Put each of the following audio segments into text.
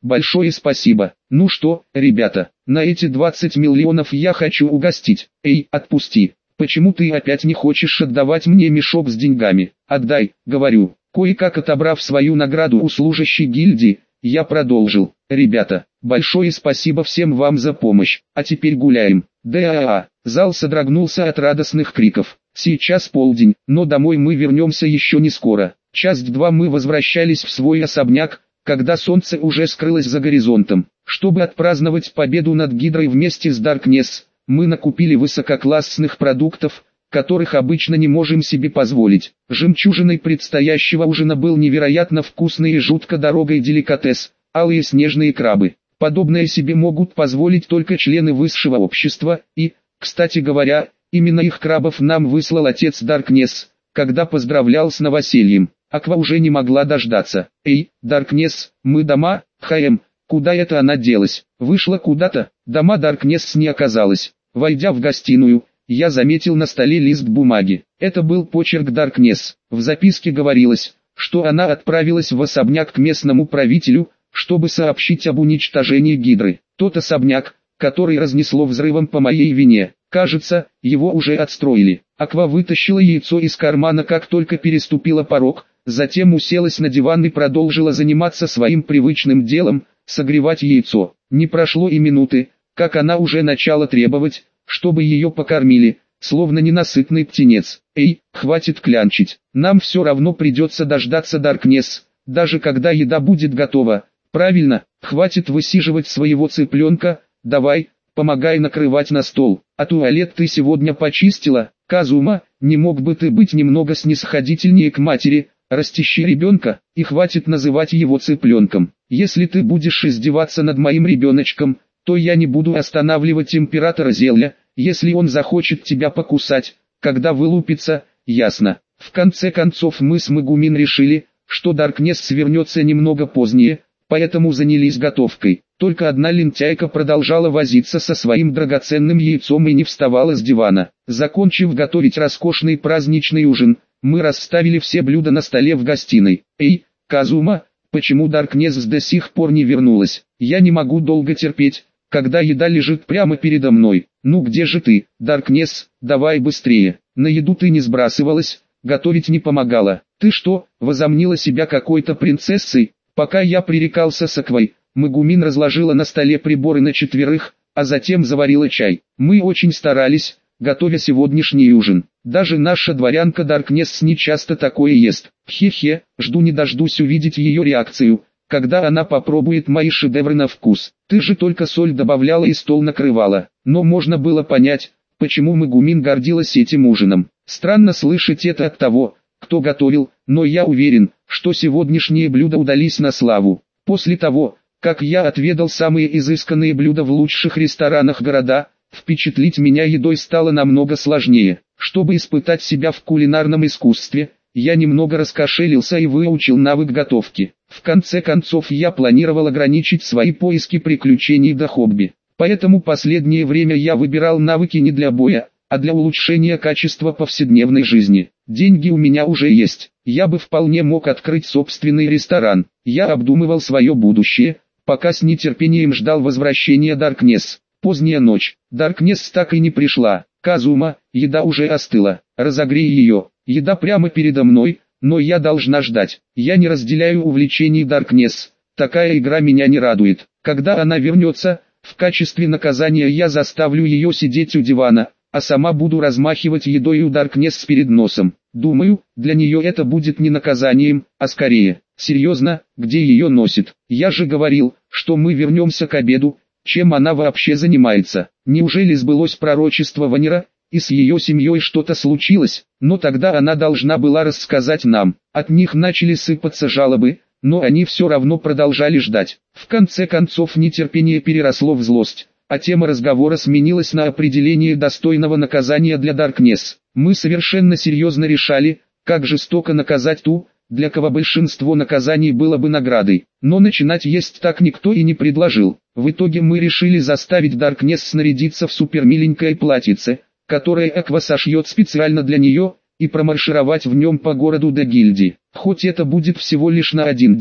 большое спасибо. Ну что, ребята, на эти 20 миллионов я хочу угостить. Эй, отпусти. Почему ты опять не хочешь отдавать мне мешок с деньгами? Отдай, говорю. Кое-как отобрав свою награду у служащей гильдии, я продолжил. Ребята, большое спасибо всем вам за помощь. А теперь гуляем. Да. Зал содрогнулся от радостных криков. Сейчас полдень, но домой мы вернемся еще не скоро. Час два мы возвращались в свой особняк, когда солнце уже скрылось за горизонтом. Чтобы отпраздновать победу над Гидрой вместе с Даркнесс, мы накупили высококлассных продуктов, которых обычно не можем себе позволить. Жемчужиной предстоящего ужина был невероятно вкусный и жутко дорогой деликатес – алые снежные крабы. Подобное себе могут позволить только члены высшего общества, и, кстати говоря, именно их крабов нам выслал отец Даркнесс, когда поздравлял с новосельем. Аква уже не могла дождаться. «Эй, Даркнесс, мы дома?» Куда это она делась? Вышла куда-то? Дома Даркнесс не оказалось. Войдя в гостиную, я заметил на столе лист бумаги. Это был почерк Даркнесс. В записке говорилось, что она отправилась в особняк к местному правителю, чтобы сообщить об уничтожении Гидры. Тот особняк, который разнесло взрывом по моей вине. Кажется, его уже отстроили. Аква вытащила яйцо из кармана, как только переступила порог, затем уселась на диван и продолжила заниматься своим привычным делом – согревать яйцо. Не прошло и минуты, как она уже начала требовать, чтобы ее покормили, словно ненасытный птенец. «Эй, хватит клянчить, нам все равно придется дождаться Даркнесс, даже когда еда будет готова. Правильно, хватит высиживать своего цыпленка, давай, помогай накрывать на стол. А туалет ты сегодня почистила? Казума, не мог бы ты быть немного снисходительнее к матери, растищи ребенка, и хватит называть его цыпленком. Если ты будешь издеваться над моим ребеночком, то я не буду останавливать императора Зелля, если он захочет тебя покусать, когда вылупится, ясно». В конце концов мы с Мегумин решили, что Даркнесс свернется немного позднее, поэтому занялись готовкой. Только одна лентяйка продолжала возиться со своим драгоценным яйцом и не вставала с дивана. Закончив готовить роскошный праздничный ужин, мы расставили все блюда на столе в гостиной. «Эй, Казума, почему Даркнесс до сих пор не вернулась? Я не могу долго терпеть, когда еда лежит прямо передо мной. Ну где же ты, Даркнесс, давай быстрее. На еду ты не сбрасывалась, готовить не помогала. Ты что, возомнила себя какой-то принцессой?» Пока я пререкался с Аквой, Мегумин разложила на столе приборы на четверых, а затем заварила чай. Мы очень старались, готовя сегодняшний ужин. Даже наша дворянка Даркнесс не часто такое ест. Хе-хе, жду не дождусь увидеть ее реакцию, когда она попробует мои шедевры на вкус. Ты же только соль добавляла и стол накрывала. Но можно было понять, почему Мегумин гордилась этим ужином. Странно слышать это от того, кто готовил, но я уверен, что сегодняшние блюда удались на славу. После того, как я отведал самые изысканные блюда в лучших ресторанах города, впечатлить меня едой стало намного сложнее. Чтобы испытать себя в кулинарном искусстве, я немного раскошелился и выучил навык готовки. В конце концов я планировал ограничить свои поиски приключений до хобби. Поэтому последнее время я выбирал навыки не для боя, а для улучшения качества повседневной жизни. Деньги у меня уже есть, я бы вполне мог открыть собственный ресторан. Я обдумывал свое будущее, пока с нетерпением ждал возвращения Даркнесс. Поздняя ночь, Даркнесс так и не пришла. Казума, еда уже остыла, разогрей ее. Еда прямо передо мной, но я должна ждать. Я не разделяю увлечений Даркнесс, такая игра меня не радует. Когда она вернется, в качестве наказания я заставлю ее сидеть у дивана, а сама буду размахивать едой у Даркнесс перед носом. Думаю, для нее это будет не наказанием, а скорее. Серьезно, где ее носит? Я же говорил, что мы вернемся к обеду. Чем она вообще занимается? Неужели сбылось пророчество Ванера, и с ее семьей что-то случилось? Но тогда она должна была рассказать нам. От них начали сыпаться жалобы, но они все равно продолжали ждать. В конце концов нетерпение переросло в злость, а тема разговора сменилась на определение достойного наказания для Даркнесс. Мы совершенно серьезно решали, как жестоко наказать ту, для кого большинство наказаний было бы наградой. Но начинать есть так никто и не предложил. В итоге мы решили заставить Даркнесс снарядиться в супермиленькое платьице, которое Аква сошьет специально для нее, и промаршировать в нем по городу до гильдии. Хоть это будет всего лишь на один день,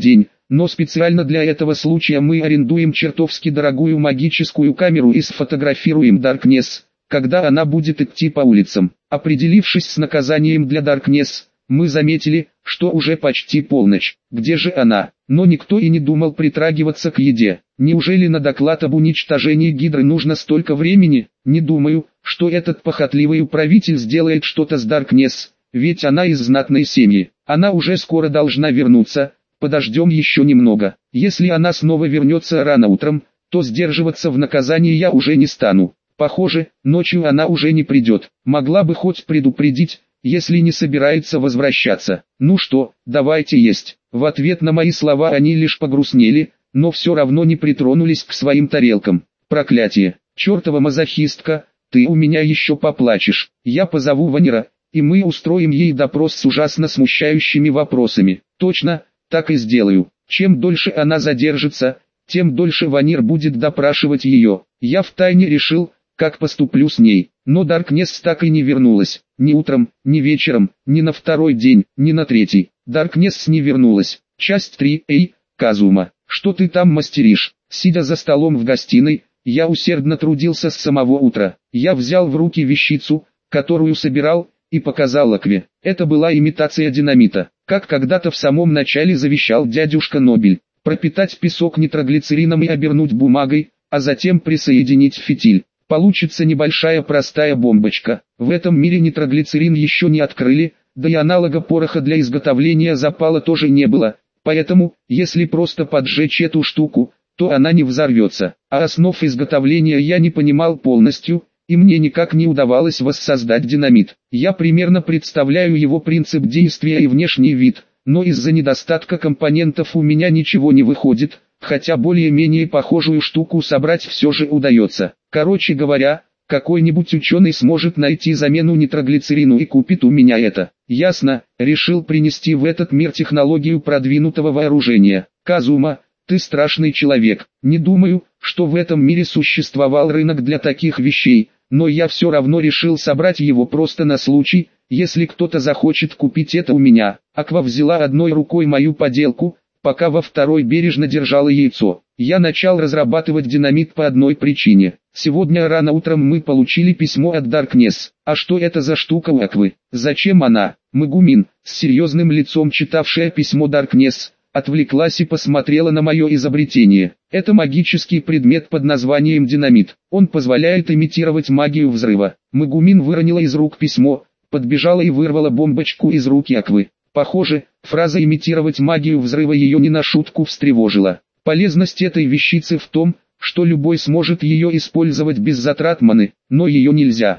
но специально для этого случая мы арендуем чертовски дорогую магическую камеру и сфотографируем Даркнесс, когда она будет идти по улицам. Определившись с наказанием для Даркнесс, мы заметили, что уже почти полночь. Где же она? Но никто и не думал притрагиваться к еде. Неужели на доклад об уничтожении Гидры нужно столько времени? Не думаю, что этот похотливый управитель сделает что-то с Даркнесс, ведь она из знатной семьи. Она уже скоро должна вернуться, подождем еще немного. Если она снова вернется рано утром, то сдерживаться в наказании я уже не стану. Похоже, ночью она уже не придет. Могла бы хоть предупредить, если не собирается возвращаться. Ну что, давайте есть. В ответ на мои слова они лишь погрустнели, но все равно не притронулись к своим тарелкам. Проклятие, чертова мазохистка, ты у меня еще поплачешь. Я позову Ванира, и мы устроим ей допрос с ужасно смущающими вопросами. Точно, так и сделаю. Чем дольше она задержится, тем дольше Ванир будет допрашивать ее. Я втайне решил, как поступлю с ней. Но Даркнесс так и не вернулась. Ни утром, ни вечером, ни на второй день, ни на третий. Даркнесс не вернулась. Часть 3. Эй, Казума, что ты там мастеришь? Сидя за столом в гостиной, я усердно трудился с самого утра. Я взял в руки вещицу, которую собирал, и показал Акве. Это была имитация динамита, как когда-то в самом начале завещал дядюшка Нобель. Пропитать песок нитроглицерином и обернуть бумагой, а затем присоединить фитиль. Получится небольшая простая бомбочка. В этом мире нитроглицерин еще не открыли, да и аналога пороха для изготовления запала тоже не было, поэтому, если просто поджечь эту штуку, то она не взорвется. А основ изготовления я не понимал полностью, и мне никак не удавалось воссоздать динамит. Я примерно представляю его принцип действия и внешний вид, но из-за недостатка компонентов у меня ничего не выходит, хотя более-менее похожую штуку собрать все же удается. Короче говоря, какой-нибудь ученый сможет найти замену нитроглицерину и купит у меня это. Ясно, решил принести в этот мир технологию продвинутого вооружения. Казума, ты страшный человек. Не думаю, что в этом мире существовал рынок для таких вещей, но я все равно решил собрать его просто на случай, если кто-то захочет купить это у меня. Аква взяла одной рукой мою поделку, пока во второй бережно держала яйцо. Я начал разрабатывать динамит по одной причине. Сегодня рано утром мы получили письмо от Даркнесс. А что это за штука у Аквы? Зачем она? Мегумин, с серьезным лицом читавшая письмо Даркнесс, отвлеклась и посмотрела на мое изобретение. Это магический предмет под названием динамит. Он позволяет имитировать магию взрыва. Мегумин выронила из рук письмо, подбежала и вырвала бомбочку из руки Аквы. Похоже, фраза «имитировать магию взрыва» ее не на шутку встревожила. Полезность этой вещицы в том, что любой сможет ее использовать без затрат маны, но ее нельзя.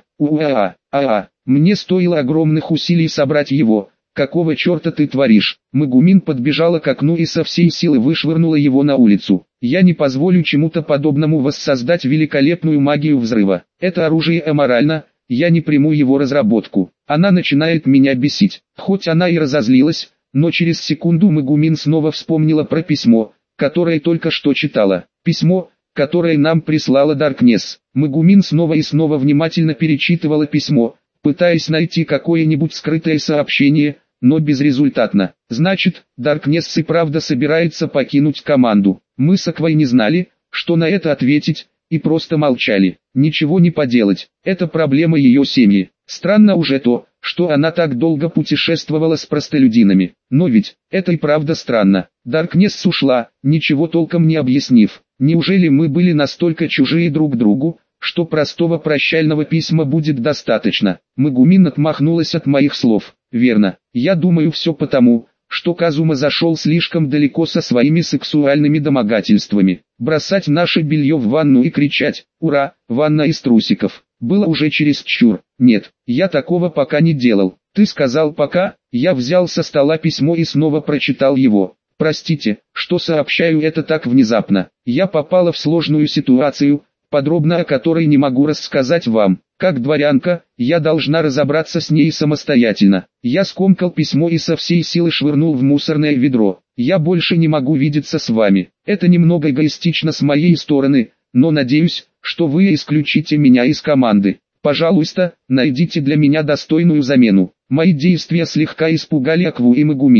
Мне стоило огромных усилий собрать его. Какого черта ты творишь? Мегумин подбежала к окну и со всей силы вышвырнула его на улицу. Я не позволю чему-то подобному воссоздать великолепную магию взрыва. Это оружие аморально, я не приму его разработку. Она начинает меня бесить. Хоть она и разозлилась, но через секунду Мегумин снова вспомнила про письмо, которое только что читала. Письмо, которое нам прислала Даркнесс. Мегумин снова и снова внимательно перечитывала письмо, пытаясь найти какое-нибудь скрытое сообщение, но безрезультатно. Значит, Даркнесс и правда собирается покинуть команду. Мы с Аквой не знали, что на это ответить, и просто молчали. Ничего не поделать, это проблема ее семьи. Странно уже то, что она так долго путешествовала с простолюдинами. Но ведь, это и правда странно. Даркнесс ушла, ничего толком не объяснив. Неужели мы были настолько чужие друг другу, что простого прощального письма будет достаточно? Мегумин отмахнулась от моих слов. Верно, я думаю все потому, что Казума зашел слишком далеко со своими сексуальными домогательствами. Бросать наше белье в ванну и кричать «Ура, ванна из трусиков!» было уже чересчур. Нет, я такого пока не делал. Ты сказал пока, я взял со стола письмо и снова прочитал его. Простите, что сообщаю это так внезапно. Я попала в сложную ситуацию, подробно о которой не могу рассказать вам. Как дворянка, я должна разобраться с ней самостоятельно. Я скомкал письмо и со всей силы швырнул в мусорное ведро. Я больше не могу видеться с вами. Это немного эгоистично с моей стороны, но надеюсь, что вы исключите меня из команды. Пожалуйста, найдите для меня достойную замену. Мои действия слегка испугали Акву и Мегумин.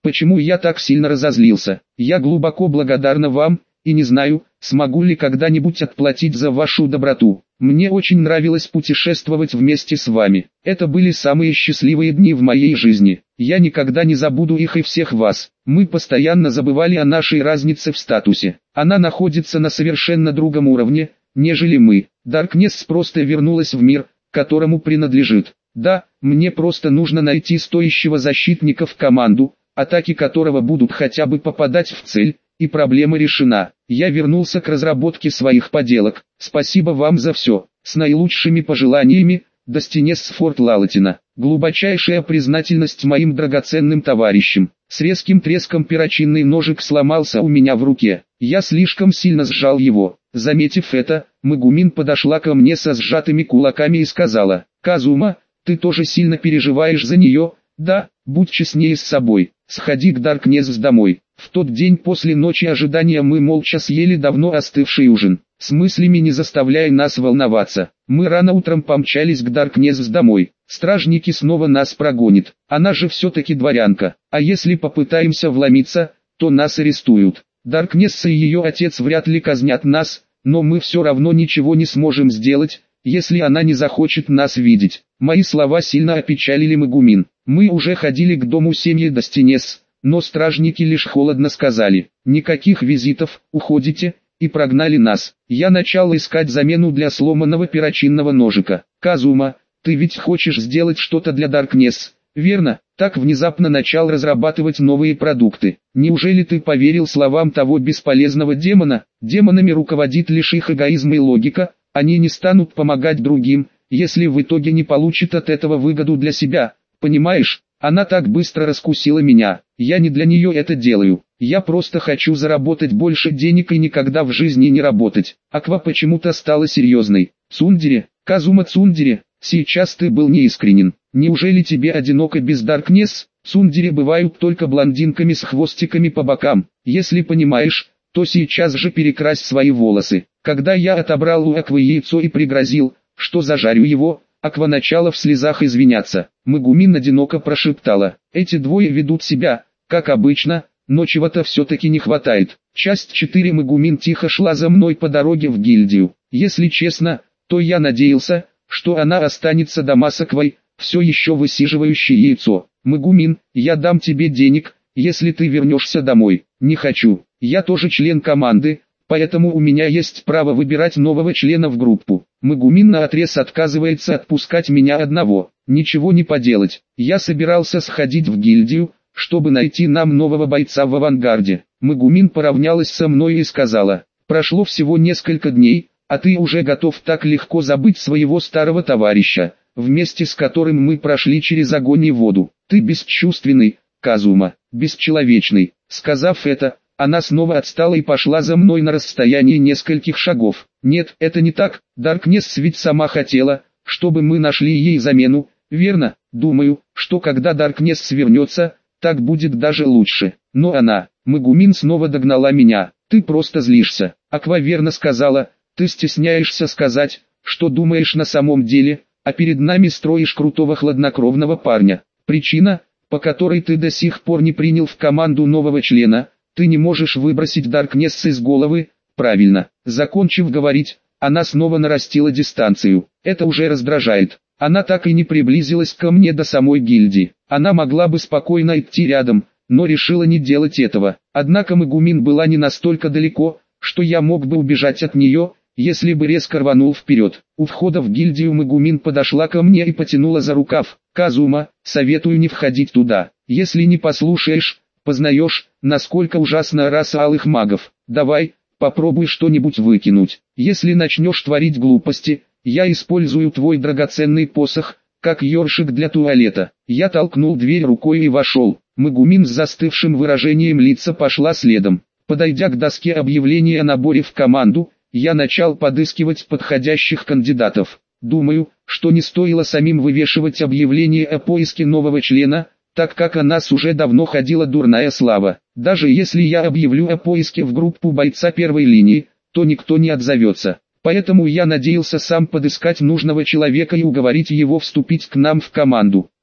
Почему я так сильно разозлился? Я глубоко благодарна вам, и не знаю, смогу ли когда-нибудь отплатить за вашу доброту. Мне очень нравилось путешествовать вместе с вами. Это были самые счастливые дни в моей жизни. Я никогда не забуду их и всех вас. Мы постоянно забывали о нашей разнице в статусе. Она находится на совершенно другом уровне, нежели мы. Даркнесс просто вернулась в мир, которому принадлежит. Да, мне просто нужно найти стоящего защитника в команду, атаки которого будут хотя бы попадать в цель, и проблема решена. Я вернулся к разработке своих поделок. Спасибо вам за все. С наилучшими пожеланиями, Достинес Форт Лалатина. Глубочайшая признательность моим драгоценным товарищам. С резким треском перочинный ножик сломался у меня в руке. Я слишком сильно сжал его. Заметив это, Мегумин подошла ко мне со сжатыми кулаками и сказала: «Казума, ты тоже сильно переживаешь за нее? Да, будь честнее с собой. Сходи к Даркнесс домой». В тот день после ночи ожидания мы молча съели давно остывший ужин, с мыслями не заставляя нас волноваться. Мы рано утром помчались к Даркнесс домой. Стражники снова нас прогонят. Она же все-таки дворянка. А если попытаемся вломиться, то нас арестуют. Даркнесс и ее отец вряд ли казнят нас, но мы все равно ничего не сможем сделать, если она не захочет нас видеть. Мои слова сильно опечалили Мегумин. Мы уже ходили к дому семьи Достинес, но стражники лишь холодно сказали: «Никаких визитов, уходите», и прогнали нас. Я начал искать замену для сломанного перочинного ножика. «Казума, ты ведь хочешь сделать что-то для Даркнесс, верно?» Так внезапно начал разрабатывать новые продукты. Неужели ты поверил словам того бесполезного демона? Демонами руководит лишь их эгоизм и логика, они не станут помогать другим, если в итоге не получат от этого выгоду для себя, понимаешь? Она так быстро раскусила меня, я не для нее это делаю, я просто хочу заработать больше денег и никогда в жизни не работать. Аква почему-то стала серьезной. Цундере, Казума Цундере, сейчас ты был неискренен. Неужели тебе одиноко без Даркнесс? Цундере бывают только блондинками с хвостиками по бокам. Если понимаешь, то сейчас же перекрась свои волосы. Когда я отобрал у Аквы яйцо и пригрозил, что зажарю его, Аква начала в слезах извиняться. Мегумин одиноко прошептала: «Эти двое ведут себя, как обычно, но чего-то все-таки не хватает». Часть 4. Мегумин тихо шла за мной по дороге в гильдию. Если честно, то я надеялся, что она останется дома с Аквой, все еще высиживающей яйцо. «Мегумин, я дам тебе денег, если ты вернешься домой». «Не хочу, я тоже член команды, поэтому у меня есть право выбирать нового члена в группу». Мегумин наотрез отказывается отпускать меня одного. Ничего не поделать, я собирался сходить в гильдию, чтобы найти нам нового бойца в авангарде. Мегумин поравнялась со мной и сказала: «Прошло всего несколько дней, а ты уже готов так легко забыть своего старого товарища, вместе с которым мы прошли через огонь и воду. Ты бесчувственный, Казума, бесчеловечный». Сказав это, она снова отстала и пошла за мной на расстоянии нескольких шагов. «Нет, это не так, Даркнесс ведь сама хотела, чтобы мы нашли ей замену, верно? Думаю, что когда Даркнесс вернется, так будет даже лучше». Но она, Мегумин снова догнала меня. «Ты просто злишься». Аква верно сказала: «Ты стесняешься сказать, что думаешь на самом деле, а перед нами строишь крутого хладнокровного парня. Причина, по которой ты до сих пор не принял в команду нового члена, ты не можешь выбросить Даркнесс из головы, правильно». Закончив говорить, она снова нарастила дистанцию. Это уже раздражает. Она так и не приблизилась ко мне до самой гильдии. Она могла бы спокойно идти рядом, но решила не делать этого. Однако Мегумин была не настолько далеко, что я мог бы убежать от нее, если бы резко рванул вперед. У входа в гильдию Мегумин подошла ко мне и потянула за рукав. «Казума, советую не входить туда. Если не послушаешь, познаешь, насколько ужасна раса алых магов. Давай, попробуй что-нибудь выкинуть. Если начнешь творить глупости, я использую твой драгоценный посох, как ёршик для туалета». Я толкнул дверь рукой и вошел. Мегумин с застывшим выражением лица пошла следом. Подойдя к доске объявления о наборе в команду, я начал подыскивать подходящих кандидатов. Думаю, что не стоило самим вывешивать объявление о поиске нового члена, так как о нас уже давно ходила дурная слава. Даже если я объявлю о поиске в группу бойца первой линии, то никто не отзовется. Поэтому я надеялся сам подыскать нужного человека и уговорить его вступить к нам в команду.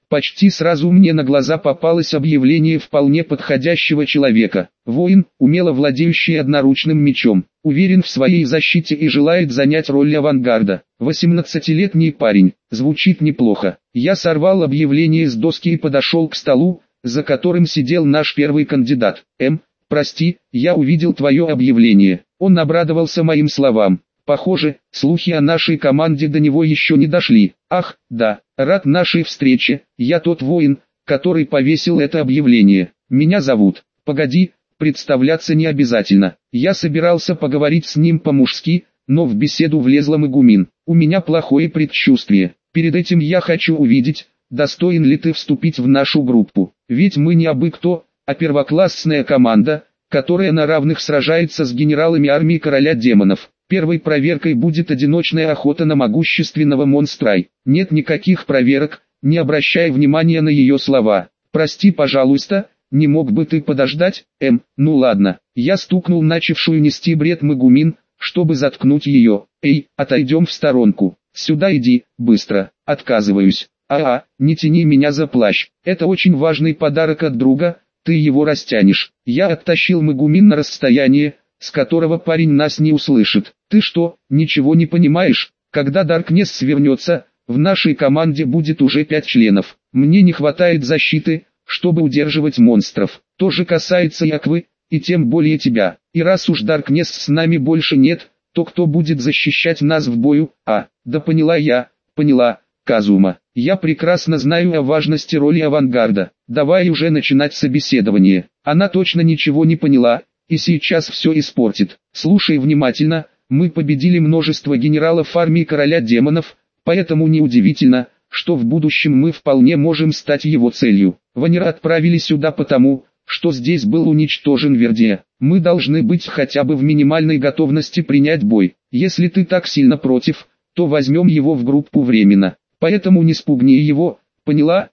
Почти сразу мне на глаза попалось объявление вполне подходящего человека. Воин, умело владеющий одноручным мечом, уверен в своей защите и желает занять роль авангарда. 18-летний парень, звучит неплохо. Я сорвал объявление с доски и подошел к столу, за которым сидел наш первый кандидат. Прости, я увидел твое объявление. Он обрадовался моим словам. Похоже, слухи о нашей команде до него еще не дошли. Ах, да, рад нашей встрече, я тот воин, который повесил это объявление. Меня зовут. Погоди, представляться не обязательно. Я собирался поговорить с ним по-мужски, но в беседу влезла Магумин. У меня плохое предчувствие. Перед этим я хочу увидеть, достоин ли ты вступить в нашу группу. Ведь мы не абы кто, а первоклассная команда, которая на равных сражается с генералами армии короля демонов. Первой проверкой будет одиночная охота на могущественного монстра. Нет никаких проверок, не обращай внимания на ее слова. Прости, пожалуйста, не мог бы ты подождать? Ну ладно. Я стукнул начавшую нести бред Магумин, чтобы заткнуть ее. Эй, отойдем в сторонку. Сюда иди, быстро. Отказываюсь. Не тяни меня за плащ. Это очень важный подарок от друга, ты его растянешь. Я оттащил Магумин на расстояние, с которого парень нас не услышит. Ты что, ничего не понимаешь? Когда Даркнесс свернется, в нашей команде будет уже 5 членов. Мне не хватает защиты, чтобы удерживать монстров. То же касается Яквы, и тем более тебя. И раз уж Даркнесс с нами больше нет, то кто будет защищать нас в бою? Да поняла я, поняла, Казума. Я прекрасно знаю о важности роли авангарда. Давай уже начинать собеседование. Она точно ничего не поняла, и сейчас все испортит. Слушай внимательно, мы победили множество генералов армии короля демонов, поэтому неудивительно, что в будущем мы вполне можем стать его целью. Ванера отправили сюда потому, что здесь был уничтожен Вердия. Мы должны быть хотя бы в минимальной готовности принять бой. Если ты так сильно против, то возьмем его в группу временно. Поэтому не спугни его, поняла,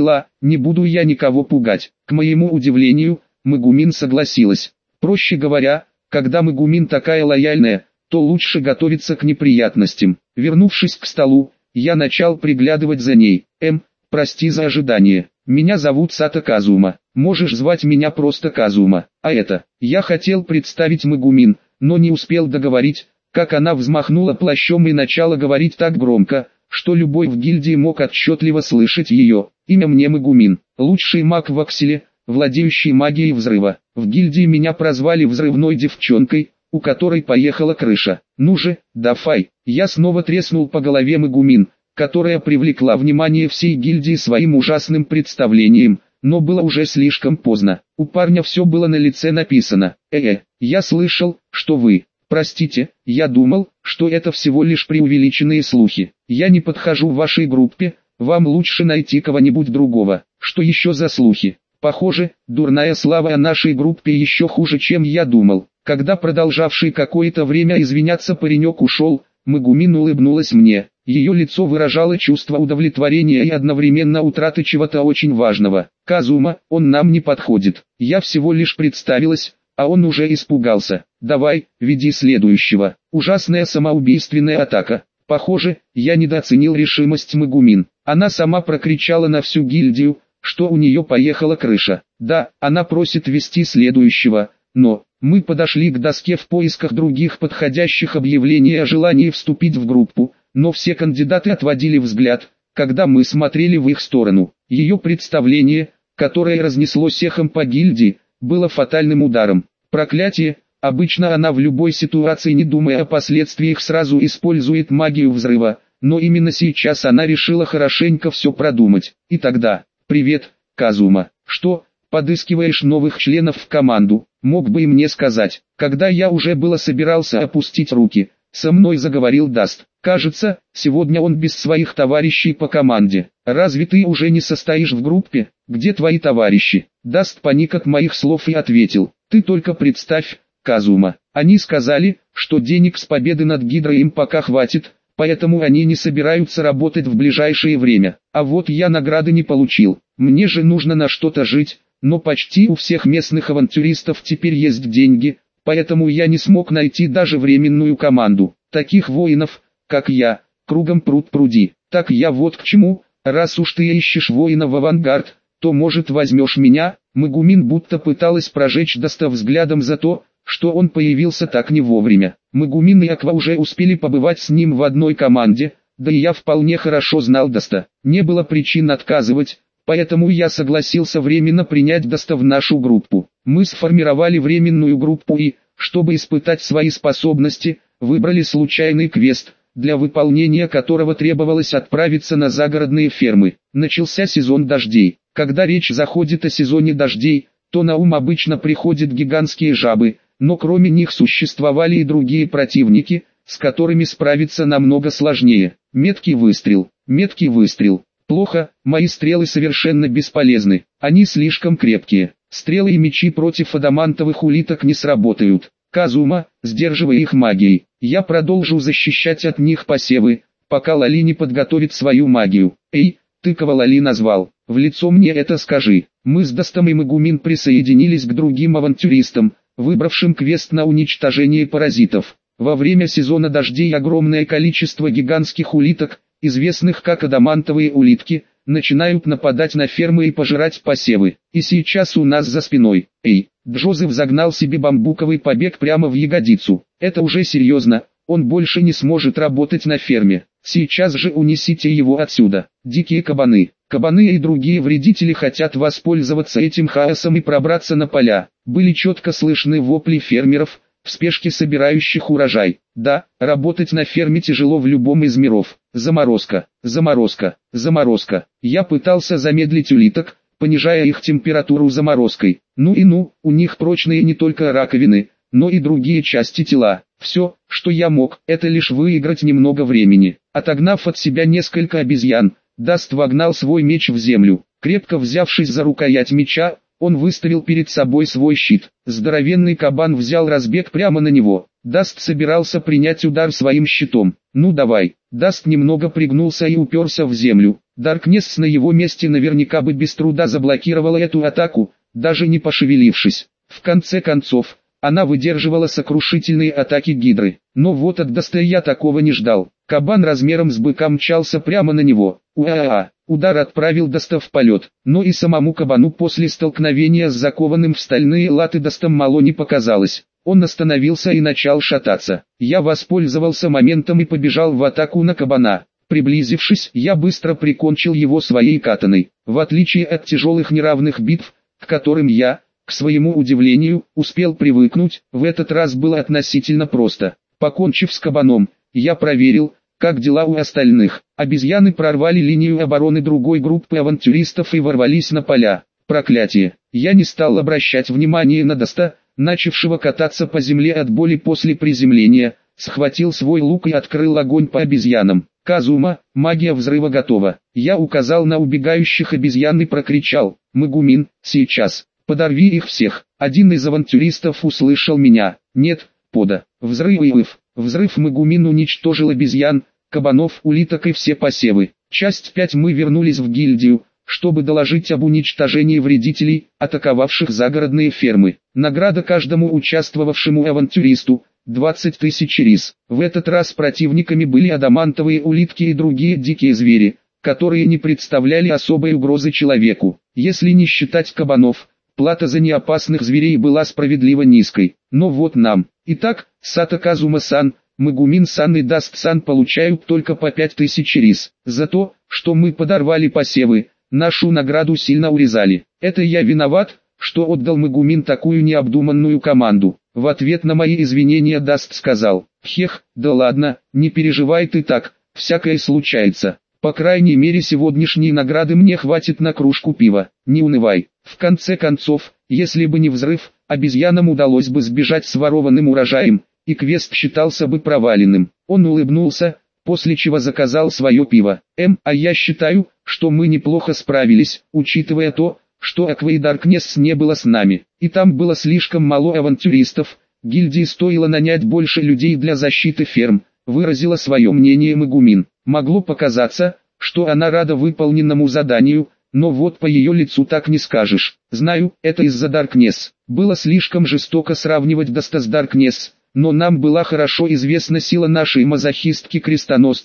не буду я никого пугать. К моему удивлению, Магумин согласилась. Проще говоря, когда Магумин такая лояльная, то лучше готовиться к неприятностям. Вернувшись к столу, я начал приглядывать за ней. Прости за ожидание. Меня зовут Сато Казума. Можешь звать меня просто Казума. Я хотел представить Магумин, но не успел договорить, как она взмахнула плащом и начала говорить так громко, что любой в гильдии мог отчетливо слышать ее. Имя мне Магумин, лучший маг в Акселе, владеющий магией взрыва. В гильдии меня прозвали взрывной девчонкой, у которой поехала крыша. Ну же, давай. Я снова треснул по голове Магумин, которая привлекла внимание всей гильдии своим ужасным представлением, но было уже слишком поздно. У парня все было на лице написано. Я слышал, что вы... Простите, я думал, что это всего лишь преувеличенные слухи. Я не подхожу в вашей группе, вам лучше найти кого-нибудь другого. Что еще за слухи? Похоже, дурная слава о нашей группе еще хуже, чем я думал. Когда продолжавший какое-то время извиняться паренек ушел, Магумин улыбнулась мне. Ее лицо выражало чувство удовлетворения и одновременно утраты чего-то очень важного. Казума, он нам не подходит. Я всего лишь представилась, а он уже испугался. Давай, веди следующего. Ужасная самоубийственная атака. Похоже, я недооценил решимость Магумин. Она сама прокричала на всю гильдию, что у нее поехала крыша. Да, она просит вести следующего, но... Мы подошли к доске в поисках других подходящих объявлений о желании вступить в группу, но все кандидаты отводили взгляд, когда мы смотрели в их сторону. Ее представление, которое разнеслось эхом по гильдии, было фатальным ударом. Проклятие, обычно она в любой ситуации, не думая о последствиях, сразу использует магию взрыва, но именно сейчас она решила хорошенько все продумать. И тогда, привет, Казума, что, подыскиваешь новых членов в команду? Мог бы и мне сказать. Когда я уже было собирался опустить руки, со мной заговорил Даст. Кажется, сегодня он без своих товарищей по команде. Разве ты уже не состоишь в группе? Где твои товарищи? Даст паник от моих слов и ответил. Ты только представь, Казума. Они сказали, что денег с победы над Гидрой им пока хватит, поэтому они не собираются работать в ближайшее время. А вот я награды не получил. Мне же нужно на что-то жить. Но почти у всех местных авантюристов теперь есть деньги, поэтому я не смог найти даже временную команду. Таких воинов, как я, кругом пруд-пруди. Так я вот к чему, раз уж ты ищешь воина в авангард, то может возьмешь меня?» Магумин будто пыталась прожечь Даста взглядом за то, что он появился так не вовремя. Магумин и Аква уже успели побывать с ним в одной команде, да и я вполне хорошо знал Даста. Не было причин отказывать, поэтому я согласился временно принять Даста в нашу группу. Мы сформировали временную группу и, чтобы испытать свои способности, выбрали случайный квест, для выполнения которого требовалось отправиться на загородные фермы. Начался сезон дождей. Когда речь заходит о сезоне дождей, то на ум обычно приходят гигантские жабы, но кроме них существовали и другие противники, с которыми справиться намного сложнее. Меткий выстрел. Меткий выстрел. Плохо, мои стрелы совершенно бесполезны, они слишком крепкие. Стрелы и мечи против адамантовых улиток не сработают. Казума, сдерживай их магией. Я продолжу защищать от них посевы, пока Лали не подготовит свою магию. Эй, ты кого Лали назвал? В лицо мне это скажи. Мы с Дастом и Магумин присоединились к другим авантюристам, выбравшим квест на уничтожение паразитов. Во время сезона дождей огромное количество гигантских улиток, известных как адамантовые улитки, начинают нападать на фермы и пожирать посевы. И сейчас у нас за спиной. Эй, Джозеф загнал себе бамбуковый побег прямо в ягодицу. Это уже серьезно, он больше не сможет работать на ферме. Сейчас же унесите его отсюда. Дикие кабаны. Кабаны и другие вредители хотят воспользоваться этим хаосом и пробраться на поля. Были четко слышны вопли фермеров, в спешке собирающих урожай. Да, работать на ферме тяжело в любом из миров. Заморозка, заморозка, заморозка. Я пытался замедлить улиток, понижая их температуру заморозкой. Ну, у них прочные не только раковины, но и другие части тела. Все, что я мог, это лишь выиграть немного времени. Отогнав от себя несколько обезьян, Даст вогнал свой меч в землю. Крепко взявшись за рукоять меча, он выставил перед собой свой щит. Здоровенный кабан взял разбег прямо на него. Даст собирался принять удар своим щитом. «Ну давай». Даст немного пригнулся и уперся в землю. Даркнесс на его месте наверняка бы без труда заблокировала эту атаку, даже не пошевелившись. В конце концов, она выдерживала сокрушительные атаки Гидры. Но вот от Даста я такого не ждал. Кабан размером с быка мчался прямо на него. Уа-а-а! Удар отправил Даста в полет, но и самому кабану после столкновения с закованным в стальные латы Дастом мало не показалось. Он остановился и начал шататься. Я воспользовался моментом и побежал в атаку на кабана. Приблизившись, я быстро прикончил его своей катаной. В отличие от тяжелых неравных битв, к которым я, к своему удивлению, успел привыкнуть, в этот раз было относительно просто. Покончив с кабаном, я проверил, как дела у остальных. Обезьяны прорвали линию обороны другой группы авантюристов и ворвались на поля. Проклятие! Я не стал обращать внимания на Даста, начавшего кататься по земле от боли после приземления, схватил свой лук и открыл огонь по обезьянам. «Казума, магия взрыва готова!» Я указал на убегающих обезьян и прокричал: «Магумин, сейчас! Подорви их всех!» Один из авантюристов услышал меня. «Нет, пода! Взрыв!» Взрыв. Магумин уничтожил обезьян, кабанов, улиток и все посевы. Часть 5. Мы вернулись в гильдию, чтобы доложить об уничтожении вредителей, атаковавших загородные фермы. Награда каждому участвовавшему авантюристу — 20 тысяч рис. В этот раз противниками были адамантовые улитки и другие дикие звери, которые не представляли особой угрозы человеку. Если не считать кабанов, плата за неопасных зверей была справедливо низкой. Но вот нам. Итак, Сато Казума-сан, Магумин-сан и Даст-сан получают только по 5000 рис. За то, что мы подорвали посевы, нашу награду сильно урезали. Это я виноват, что отдал Магумин такую необдуманную команду. В ответ на мои извинения Даст сказал: «Хех, да ладно, не переживай ты так, всякое случается. По крайней мере сегодняшней награды мне хватит на кружку пива, не унывай». В конце концов, если бы не взрыв, обезьянам удалось бы сбежать с ворованным урожаем, и квест считался бы проваленным. Он улыбнулся, после чего заказал свое пиво. А я считаю, что мы неплохо справились, учитывая то, что Аква и Даркнесс не было с нами, и там было слишком мало авантюристов. Гильдии стоило нанять больше людей для защиты ферм, выразила свое мнение Магумин. Могло показаться, что она рада выполненному заданию, но вот по ее лицу так не скажешь. Знаю, это из-за Даркнесс. Было слишком жестоко сравнивать Даста с Даркнесс, но нам была хорошо известна сила нашей мазохистки-крестоносца,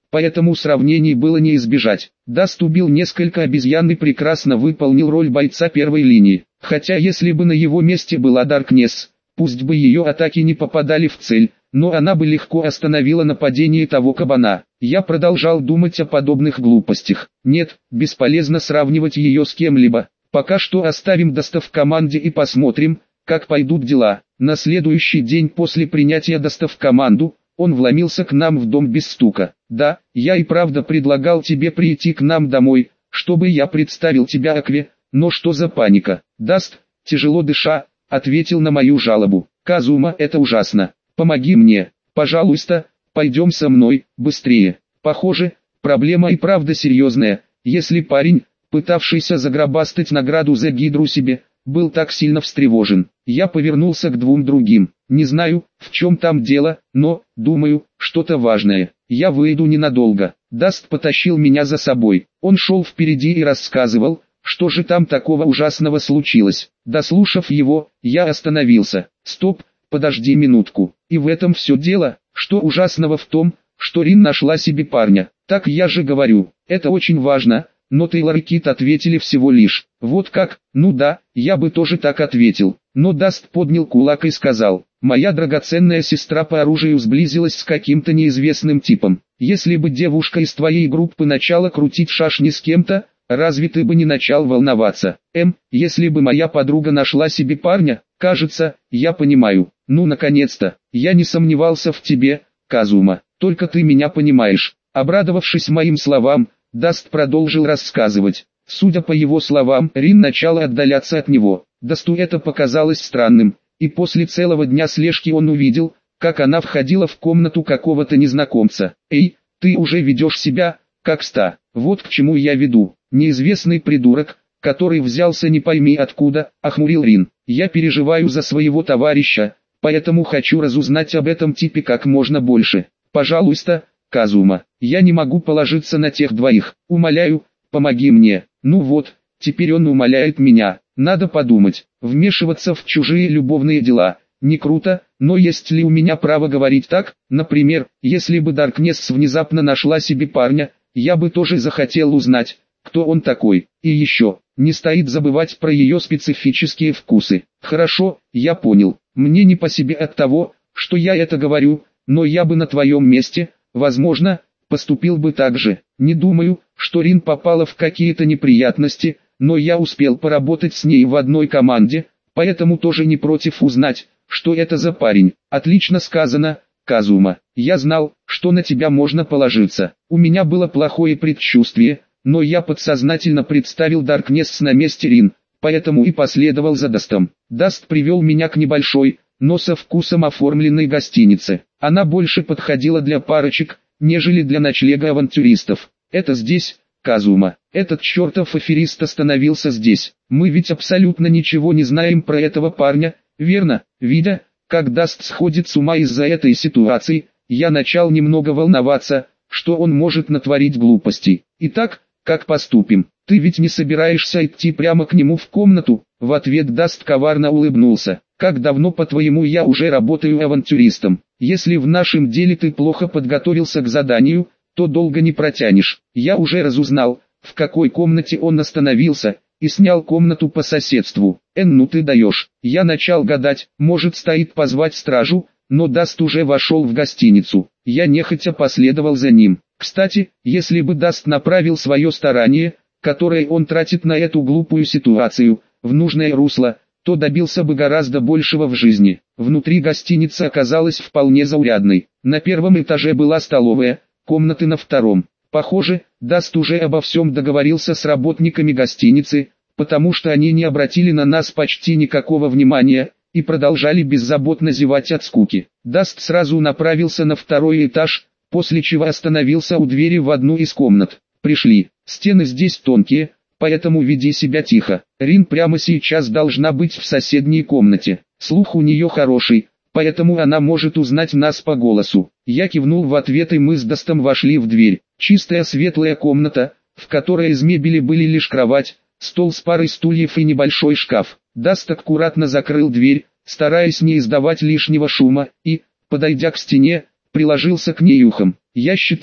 поэтому сравнений было не избежать. Даст убил несколько обезьян и прекрасно выполнил роль бойца первой линии. Хотя если бы на его месте была Даркнесс, пусть бы ее атаки не попадали в цель, но она бы легко остановила нападение того кабана. Я продолжал думать о подобных глупостях. Нет, бесполезно сравнивать ее с кем-либо. Пока что оставим Даста в команде и посмотрим, как пойдут дела. На следующий день после принятия Даста в команду, он вломился к нам в дом без стука. Да, я и правда предлагал тебе прийти к нам домой, чтобы я представил тебя Акве, но что за паника? Даст, тяжело дыша, ответил на мою жалобу. Казума, это ужасно. Помоги мне, пожалуйста, пойдем со мной, быстрее. Похоже, проблема и правда серьезная, если парень, пытавшийся заграбастать награду за Гидру себе, был так сильно встревожен. Я повернулся к двум другим. Не знаю, в чем там дело, но, думаю, что-то важное. Я выйду ненадолго. Даст потащил меня за собой. Он шел впереди и рассказывал, что же там такого ужасного случилось. Дослушав его, я остановился. Стоп, подожди минутку. И в этом все дело, что ужасного в том, что Рин нашла себе парня. Так я же говорю, это очень важно. Но Тейлор и Кит ответили всего лишь: вот как, ну да, я бы тоже так ответил. Но Даст поднял кулак и сказал: моя драгоценная сестра по оружию сблизилась с каким-то неизвестным типом. Если бы девушка из твоей группы начала крутить шашни с кем-то, разве ты бы не начал волноваться? Если бы моя подруга нашла себе парня, кажется, я понимаю. Ну наконец-то, я не сомневался в тебе, Казума, только ты меня понимаешь. Обрадовавшись моим словам, Даст продолжил рассказывать. Судя по его словам, Рин начала отдаляться от него. Дасту это показалось странным, и после целого дня слежки он увидел, как она входила в комнату какого-то незнакомца. «Эй, ты уже ведешь себя, как ста, вот к чему я веду. Неизвестный придурок, который взялся не пойми откуда», — охмурил Рин. «Я переживаю за своего товарища, поэтому хочу разузнать об этом типе как можно больше. Пожалуйста, Казума, я не могу положиться на тех двоих. Умоляю, помоги мне». Ну вот, теперь он умоляет меня. Надо подумать, вмешиваться в чужие любовные дела. Не круто, но есть ли у меня право говорить так? Например, если бы Даркнесс внезапно нашла себе парня, я бы тоже захотел узнать, кто он такой. И еще, не стоит забывать про ее специфические вкусы. Хорошо, я понял. Мне не по себе от того, что я это говорю, но я бы на твоем месте, возможно, поступил бы так же. Не думаю, что Рин попала в какие-то неприятности, но я успел поработать с ней в одной команде, поэтому тоже не против узнать, что это за парень. Отлично сказано, Казума. Я знал, что на тебя можно положиться. У меня было плохое предчувствие, но я подсознательно представил Даркнесс на месте Рин, поэтому и последовал за Дастом. Даст привел меня к небольшой, но со вкусом оформленной гостинице. Она больше подходила для парочек, нежели для ночлега авантюристов. Это здесь, Казума. Этот чертов аферист остановился здесь. Мы ведь абсолютно ничего не знаем про этого парня, верно? Видя, как Даст сходит с ума из-за этой ситуации, я начал немного волноваться, что он может натворить глупостей. Итак, как поступим? Ты ведь не собираешься идти прямо к нему в комнату? В ответ Даст коварно улыбнулся. Как давно, по-твоему, я уже работаю авантюристом? Если в нашем деле ты плохо подготовился к заданию, то долго не протянешь. Я уже разузнал, в какой комнате он остановился, и снял комнату по соседству. Ну ты даешь. Я начал гадать, может стоит позвать стражу, но Даст уже вошел в гостиницу. Я нехотя последовал за ним. Кстати, если бы Даст направил свое старание, которое он тратит на эту глупую ситуацию, в нужное русло, то добился бы гораздо большего в жизни. Внутри гостиница оказалась вполне заурядной. На первом этаже была столовая, комнаты на втором. Похоже, Даст уже обо всем договорился с работниками гостиницы, потому что они не обратили на нас почти никакого внимания, и продолжали беззаботно зевать от скуки. Даст сразу направился на второй этаж, после чего остановился у двери в одну из комнат. «Пришли, стены здесь тонкие, поэтому веди себя тихо. Рин прямо сейчас должна быть в соседней комнате. Слух у нее хороший, поэтому она может узнать нас по голосу». Я кивнул в ответ, и мы с Дастом вошли в дверь. Чистая светлая комната, в которой из мебели были лишь кровать, стол с парой стульев и небольшой шкаф. Даст аккуратно закрыл дверь, стараясь не издавать лишнего шума, и, подойдя к стене, приложился к ней ухом. Я считал,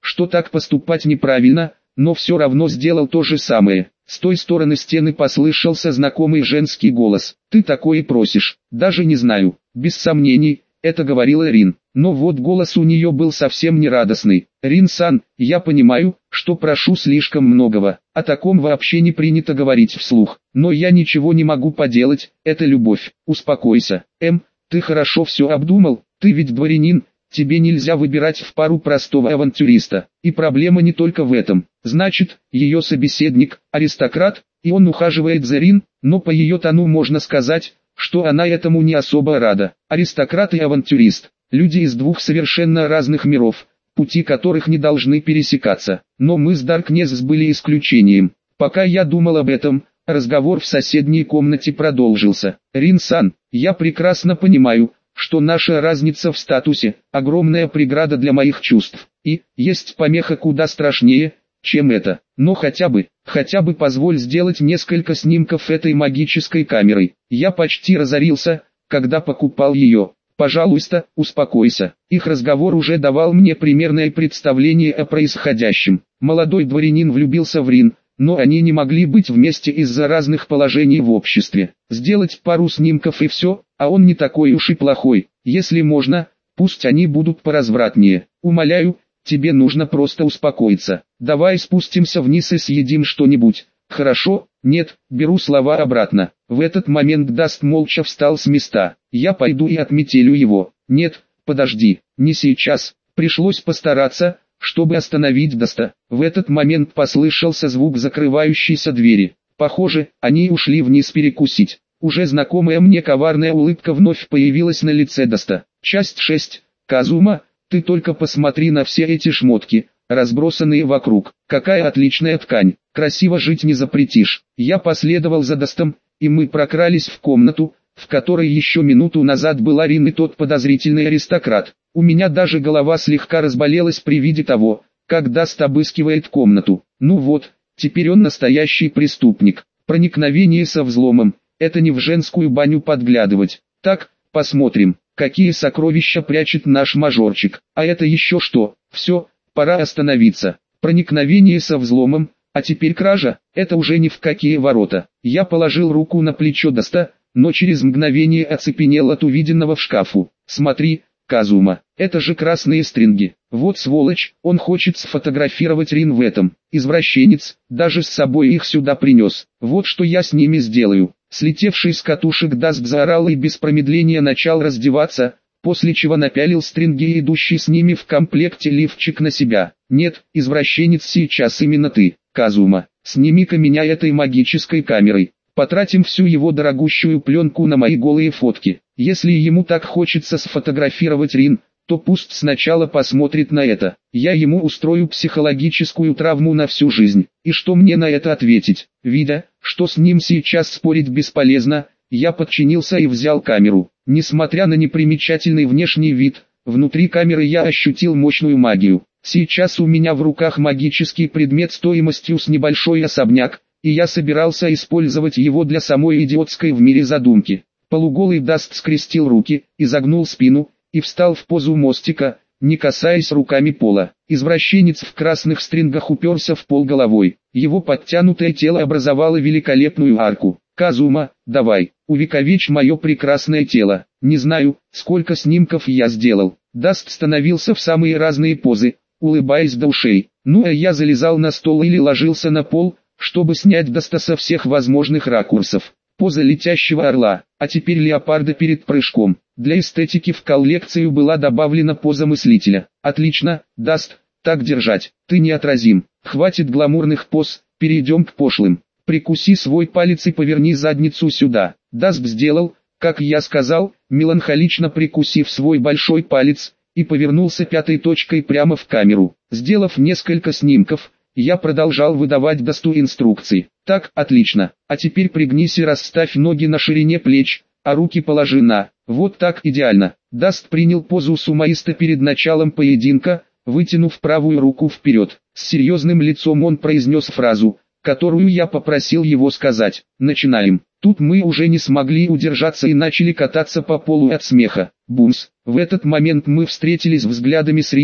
что так поступать неправильно, но все равно сделал то же самое. С той стороны стены послышался знакомый женский голос. «Ты такое просишь?» «Даже не знаю». Без сомнений, это говорила Рин. Но вот голос у нее был совсем не радостный. «Рин-сан, я понимаю, что прошу слишком многого. О таком вообще не принято говорить вслух. Но я ничего не могу поделать, это любовь. Успокойся. Ты хорошо все обдумал? Ты ведь дворянин. Тебе нельзя выбирать в пару простого авантюриста. И проблема не только в этом. Значит, ее собеседник – аристократ, и он ухаживает за Рин, но по ее тону можно сказать, что она этому не особо рада. Аристократ и авантюрист – люди из двух совершенно разных миров, пути которых не должны пересекаться. Но мы с Даркнесс были исключением. Пока я думал об этом, разговор в соседней комнате продолжился. «Рин-сан, я прекрасно понимаю, что наша разница в статусе – огромная преграда для моих чувств, и есть помеха куда страшнее, чем это. Но хотя бы позволь сделать несколько снимков этой магической камерой. Я почти разорился, когда покупал ее. Пожалуйста, успокойся». Их разговор уже давал мне примерное представление о происходящем. Молодой дворянин влюбился в Рин, но они не могли быть вместе из-за разных положений в обществе. Сделать пару снимков и все, а он не такой уж и плохой. Если можно, пусть они будут поразвратнее. Умоляю, тебе нужно просто успокоиться. Давай спустимся вниз и съедим что-нибудь. Хорошо? Нет, беру слова обратно. В этот момент Даст молча встал с места. Я пойду и отметелю его. Нет, подожди, не сейчас. Пришлось постараться, чтобы остановить Даста. В этот момент послышался звук закрывающейся двери. Похоже, они ушли вниз перекусить. Уже знакомая мне коварная улыбка вновь появилась на лице Даста. Часть 6. Казума, ты только посмотри на все эти шмотки, разбросанные вокруг. Какая отличная ткань. Красиво жить не запретишь. Я последовал за Дастом, и мы прокрались в комнату, в которой еще минуту назад была Рин и тот подозрительный аристократ. У меня даже голова слегка разболелась при виде того, как Даст обыскивает комнату. Ну вот, теперь он настоящий преступник. Проникновение со взломом. Это не в женскую баню подглядывать. Так, посмотрим, какие сокровища прячет наш мажорчик. А это еще что? Все, пора остановиться. Проникновение со взломом, а теперь кража, это уже ни в какие ворота. Я положил руку на плечо Даста, но через мгновение оцепенел от увиденного в шкафу. Смотри, Казума, это же красные стринги. Вот сволочь, он хочет сфотографировать Рин в этом. Извращенец, даже с собой их сюда принес. Вот что я с ними сделаю. Слетевший с катушек Даст заорал и без промедления начал раздеваться, после чего напялил стринги и идущий с ними в комплекте лифчик на себя. Нет, извращенец, сейчас именно ты, Казума. Сними-ка меня этой магической камерой. Потратим всю его дорогущую пленку на мои голые фотки. Если ему так хочется сфотографировать Рин, то пусть сначала посмотрит на это. Я ему устрою психологическую травму на всю жизнь. И что мне на это ответить? Видя, что с ним сейчас спорить бесполезно, я подчинился и взял камеру. Несмотря на непримечательный внешний вид, внутри камеры я ощутил мощную магию. Сейчас у меня в руках магический предмет стоимостью с небольшой особняк, и я собирался использовать его для самой идиотской в мире задумки. Полуголый Даст скрестил руки, изогнул спину и встал в позу мостика, не касаясь руками пола. Извращенец в красных стрингах уперся в пол головой. Его подтянутое тело образовало великолепную арку. «Казума, давай, увековечь мое прекрасное тело». Не знаю, сколько снимков я сделал. Даст становился в самые разные позы, улыбаясь до ушей. Ну а я залезал на стол или ложился на пол, чтобы снять Даста со всех возможных ракурсов. Поза летящего орла, а теперь леопарда перед прыжком. Для эстетики в коллекцию была добавлена поза мыслителя. Отлично, Даст, так держать, ты неотразим. Хватит гламурных поз, перейдем к пошлым. Прикуси свой палец и поверни задницу сюда. Даст сделал, как я сказал, меланхолично прикусив свой большой палец, и повернулся пятой точкой прямо в камеру. Сделав несколько снимков, я продолжал выдавать Дасту инструкции. Так, отлично. А теперь пригнись и расставь ноги на ширине плеч, а руки положи на. Вот так идеально. Даст принял позу сумоиста перед началом поединка, вытянув правую руку вперед. С серьезным лицом он произнес фразу, которую я попросил его сказать. Начинаем. Тут мы уже не смогли удержаться и начали кататься по полу от смеха. Бумс. В этот момент мы встретились взглядами с Рин,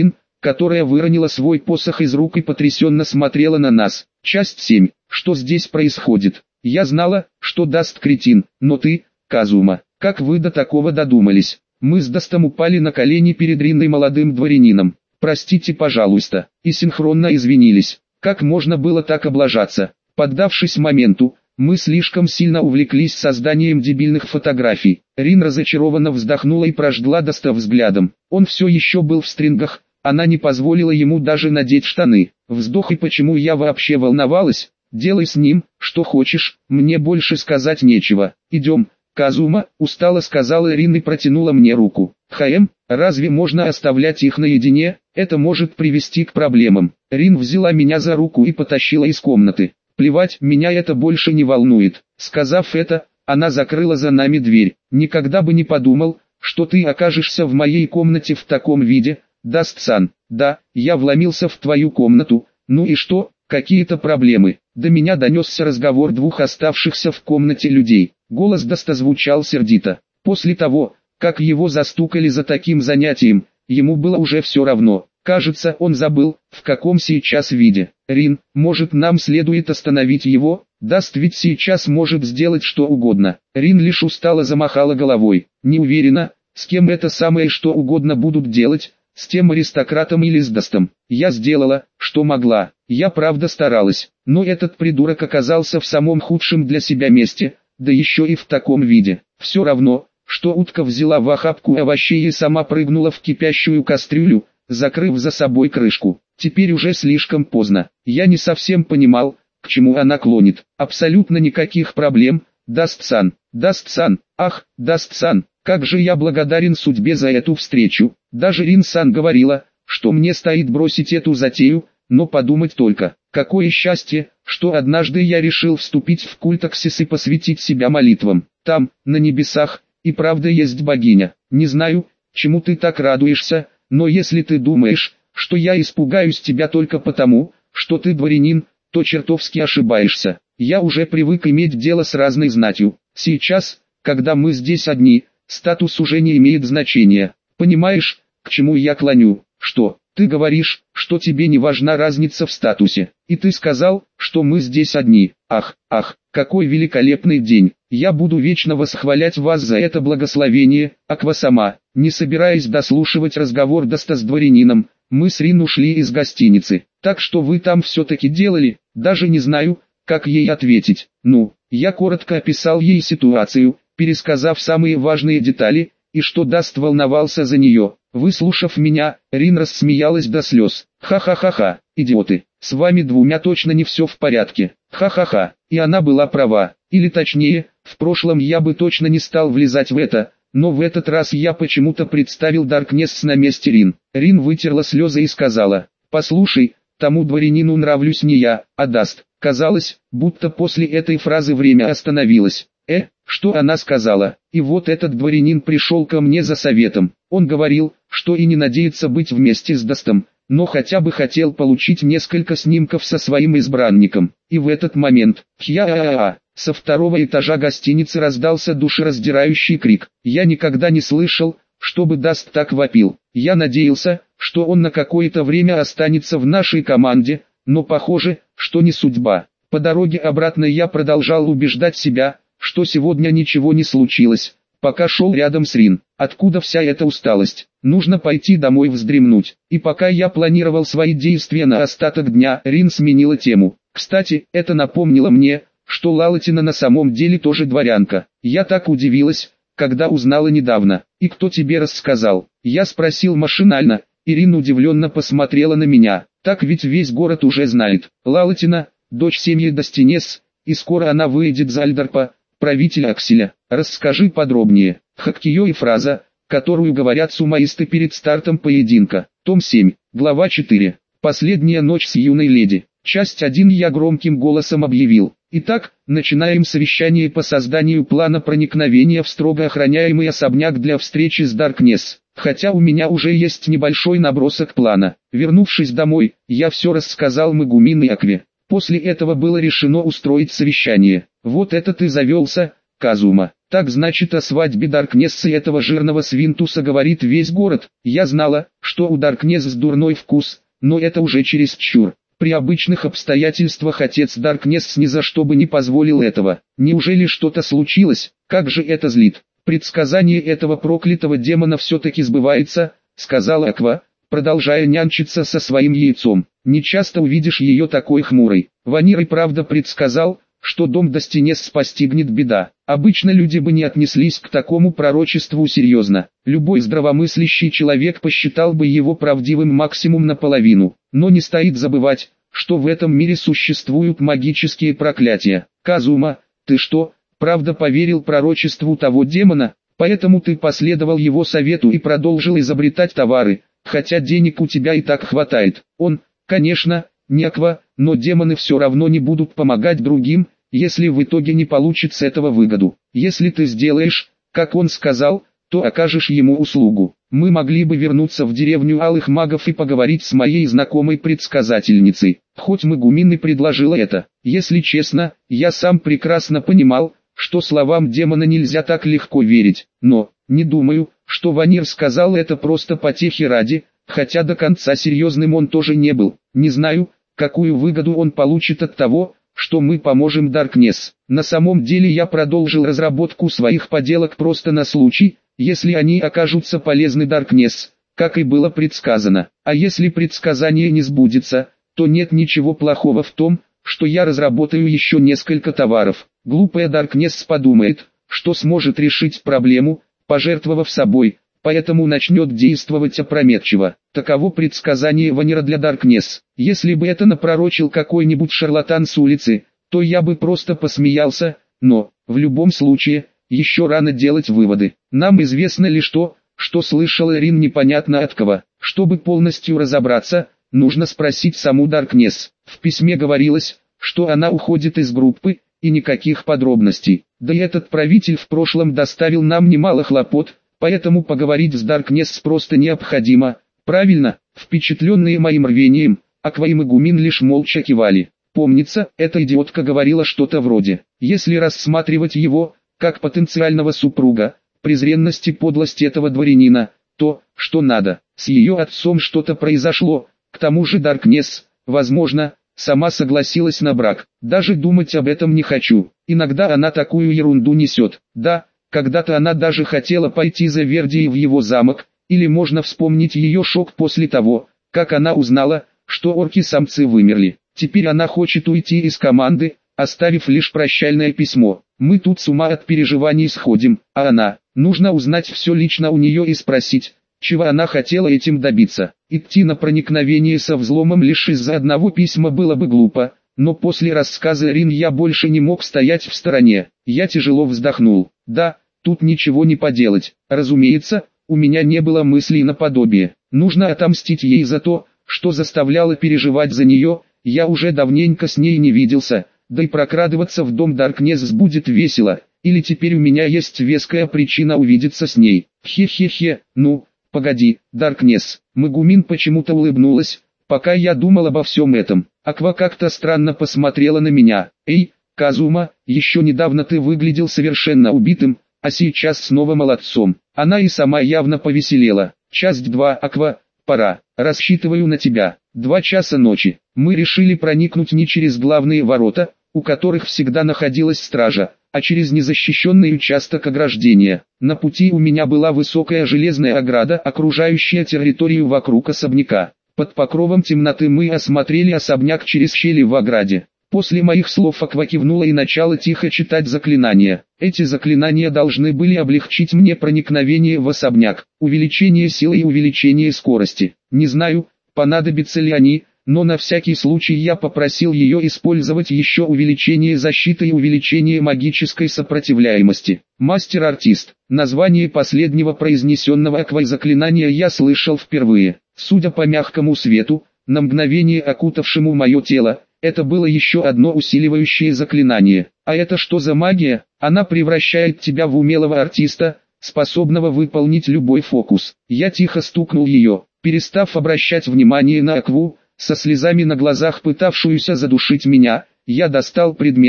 которая выронила свой посох из рук и потрясенно смотрела на нас. Часть 7. Что здесь происходит? Я знала, что даст кретин, но ты, Казума, как вы до такого додумались? Мы с Дастом упали на колени перед Рин и молодым дворянином. Простите, пожалуйста, и синхронно извинились. Как можно было так облажаться? Поддавшись моменту, мы слишком сильно увлеклись созданием дебильных фотографий. Рин разочарованно вздохнула и прожгла Даста взглядом. Он все еще был в стрингах, она не позволила ему даже надеть штаны. Вздох, и почему я вообще волновалась? Делай с ним, что хочешь, мне больше сказать нечего. Идем, Казума, устало сказала Рин и протянула мне руку. Разве можно оставлять их наедине? Это может привести к проблемам. Рин взяла меня за руку и потащила из комнаты. Плевать, меня это больше не волнует. Сказав это, она закрыла за нами дверь. Никогда бы не подумал, что ты окажешься в моей комнате в таком виде, Даст-сан. Да, я вломился в твою комнату, ну и что, какие-то проблемы. До меня донесся разговор двух оставшихся в комнате людей. Голос Даста звучал сердито. После того, как его застукали за таким занятием, ему было уже все равно. Кажется, он забыл, в каком сейчас виде. Рин, может, нам следует остановить его? Даст ведь сейчас может сделать что угодно. Рин лишь устало замахала головой. Не уверена, с кем это самое что угодно будут делать, с тем аристократом или с Дастом. Я сделала, что могла. Я правда старалась, но этот придурок оказался в самом худшем для себя месте, да еще и в таком виде. Все равно, что утка взяла в охапку овощей и сама прыгнула в кипящую кастрюлю, закрыв за собой крышку. Теперь уже слишком поздно. Я не совсем понимал, к чему она клонит. Абсолютно никаких проблем, Даст-сан. Даст-сан, ах, Даст-сан, как же я благодарен судьбе за эту встречу. Даже Рин-сан говорила, что мне стоит бросить эту затею, но подумать только, какое счастье, что однажды я решил вступить в культ Аксис и посвятить себя молитвам. Там, на небесах, и правда есть богиня. Не знаю, чему ты так радуешься, но если ты думаешь, что я испугаюсь тебя только потому, что ты дворянин, то чертовски ошибаешься. Я уже привык иметь дело с разной знатью. Сейчас, когда мы здесь одни, статус уже не имеет значения. Понимаешь, к чему я клоню? Что, ты говоришь, что тебе не важна разница в статусе, и ты сказал, что мы здесь одни. Ах, какой великолепный день. Я буду вечно восхвалять вас за это благословение, Аква-сама. Не собираясь дослушивать разговор Даста с дворянином, мы с Рин ушли из гостиницы. Так что вы там все-таки делали? Даже не знаю, как ей ответить. Ну, я коротко описал ей ситуацию, пересказав самые важные детали, и что Даст волновался за нее. Выслушав меня, Рин рассмеялась до слез. Ха-ха-ха-ха, идиоты, с вами двумя точно не все в порядке. Ха-ха-ха, и она была права. Или точнее, в прошлом я бы точно не стал влезать в это, но в этот раз я почему-то представил Даркнесс на месте Рин. Рин вытерла слезы и сказала: «Послушай, тому дворянину нравлюсь не я, а Даст». Казалось, будто после этой фразы время остановилось. Что она сказала? И вот этот дворянин пришел ко мне за советом. Он говорил, что и не надеется быть вместе с Дастом, но хотя бы хотел получить несколько снимков со своим избранником. И в этот момент, со второго этажа гостиницы раздался душераздирающий крик. Я никогда не слышал, чтобы Даст так вопил. Я надеялся, что он на какое-то время останется в нашей команде, но похоже, что не судьба. По дороге обратно я продолжал убеждать себя, что сегодня ничего не случилось, пока шел рядом с Рин. Откуда вся эта усталость? Нужно пойти домой вздремнуть. И пока я планировал свои действия на остаток дня, Рин сменила тему. Кстати, это напомнило мне, что Лалатина на самом деле тоже дворянка. Я так удивилась, когда узнала недавно. И кто тебе рассказал? Я спросил машинально, и Рин удивленно посмотрела на меня. Так ведь весь город уже знает. Лалатина, дочь семьи Дастинес, и скоро она выйдет за Альдарпа, правителя Акселя. Расскажи подробнее. Хаккиё и фраза, которую говорят сумаисты перед стартом поединка. Том 7, глава 4. Последняя ночь с юной леди. Часть 1. Я громким голосом объявил. Итак, начинаем совещание по созданию плана проникновения в строго охраняемый особняк для встречи с Даркнесс. Хотя у меня уже есть небольшой набросок плана. Вернувшись домой, я все рассказал Мегумин и Акве. После этого было решено устроить совещание. Вот это ты завелся, Казума. Так значит, о свадьбе Даркнесса и этого жирного свинтуса говорит весь город. Я знала, что у Даркнесс дурной вкус, но это уже чересчур. При обычных обстоятельствах отец Даркнесс ни за что бы не позволил этого. Неужели что-то случилось? Как же это злит. Предсказание этого проклятого демона все-таки сбывается, сказала Аква, продолжая нянчиться со своим яйцом. Не часто увидишь ее такой хмурой. Ванир и правда предсказал, что дом Достинес постигнет беда. Обычно люди бы не отнеслись к такому пророчеству серьезно. Любой здравомыслящий человек посчитал бы его правдивым максимум наполовину. Но не стоит забывать, что в этом мире существуют магические проклятия. Казума, ты что, правда поверил пророчеству того демона? Поэтому ты последовал его совету и продолжил изобретать товары, хотя денег у тебя и так хватает. Он, конечно, не Аква, но демоны все равно не будут помогать другим, если в итоге не получит с этого выгоду. Если ты сделаешь, как он сказал, то окажешь ему услугу. Мы могли бы вернуться в деревню Алых Магов и поговорить с моей знакомой предсказательницей. Хоть Мегумин и предложила это. Если честно, я сам прекрасно понимал, что словам демона нельзя так легко верить. Но, не думаю, что Ванир сказал это просто потехи ради, хотя до конца серьезным он тоже не был. Не знаю, какую выгоду он получит от того, что мы поможем Даркнесс. На самом деле я продолжил разработку своих поделок просто на случай, если они окажутся полезны Даркнесс, как и было предсказано. А если предсказание не сбудется, то нет ничего плохого в том, что я разработаю еще несколько товаров. Глупая Даркнесс подумает, что сможет решить проблему, пожертвовав собой, поэтому начнет действовать опрометчиво. Таково предсказание Ванира для Даркнесс. Если бы это напророчил какой-нибудь шарлатан с улицы, то я бы просто посмеялся, но, в любом случае, еще рано делать выводы. Нам известно лишь то, что слышал Эрин непонятно от кого. Чтобы полностью разобраться, нужно спросить саму Даркнесс. В письме говорилось, что она уходит из группы, и никаких подробностей. Да и этот правитель в прошлом доставил нам немало хлопот, поэтому поговорить с Даркнесс просто необходимо. Правильно, впечатленные моим рвением, Аква и Мегумин лишь молча кивали. Помнится, эта идиотка говорила что-то вроде: если рассматривать его, как потенциального супруга, презренность и подлость этого дворянина, то, что надо, с ее отцом что-то произошло, к тому же Даркнесс, возможно, сама согласилась на брак. Даже думать об этом не хочу, иногда она такую ерунду несет. Да, когда-то она даже хотела пойти за Вердией в его замок, или можно вспомнить ее шок после того, как она узнала, что орки-самцы вымерли. Теперь она хочет уйти из команды, оставив лишь прощальное письмо. Мы тут с ума от переживаний сходим, а она, нужно узнать все лично у нее и спросить, чего она хотела этим добиться. Идти на проникновение со взломом лишь из-за одного письма было бы глупо, но после рассказа Эрин я больше не мог стоять в стороне. Я тяжело вздохнул. Да, тут ничего не поделать. Разумеется, у меня не было мыслей наподобие. Нужно отомстить ей за то, что заставляло переживать за нее. Я уже давненько с ней не виделся, да и прокрадываться в дом Даркнесс будет весело. Или теперь у меня есть веская причина увидеться с ней. Хе-хе-хе, ну, погоди, Даркнесс. Мегумин почему-то улыбнулась, пока я думал обо всем этом. Аква как-то странно посмотрела на меня. Эй, Казума, еще недавно ты выглядел совершенно убитым, а сейчас снова молодцом. Она и сама явно повеселела. Часть 2, Аква, пора. Рассчитываю на тебя. 2 часа ночи. Мы решили проникнуть не через главные ворота, у которых всегда находилась стража, а через незащищенный участок ограждения. На пути у меня была высокая железная ограда, окружающая территорию вокруг особняка. Под покровом темноты мы осмотрели особняк через щели в ограде. После моих слов Аква кивнула и начала тихо читать заклинания. Эти заклинания должны были облегчить мне проникновение в особняк, увеличение силы и увеличение скорости. Не знаю, понадобятся ли они, но на всякий случай я попросил ее использовать еще увеличение защиты и увеличение магической сопротивляемости. Мастер-артист. Название последнего произнесенного Аквой заклинания я слышал впервые. Судя по мягкому свету, на мгновение окутавшему мое тело, это было еще одно усиливающее заклинание. А это что за магия? Она превращает тебя в умелого артиста, способного выполнить любой фокус. Я тихо стукнул ее, перестав обращать внимание на Акву, со слезами на глазах пытавшуюся задушить меня. Я достал предмет,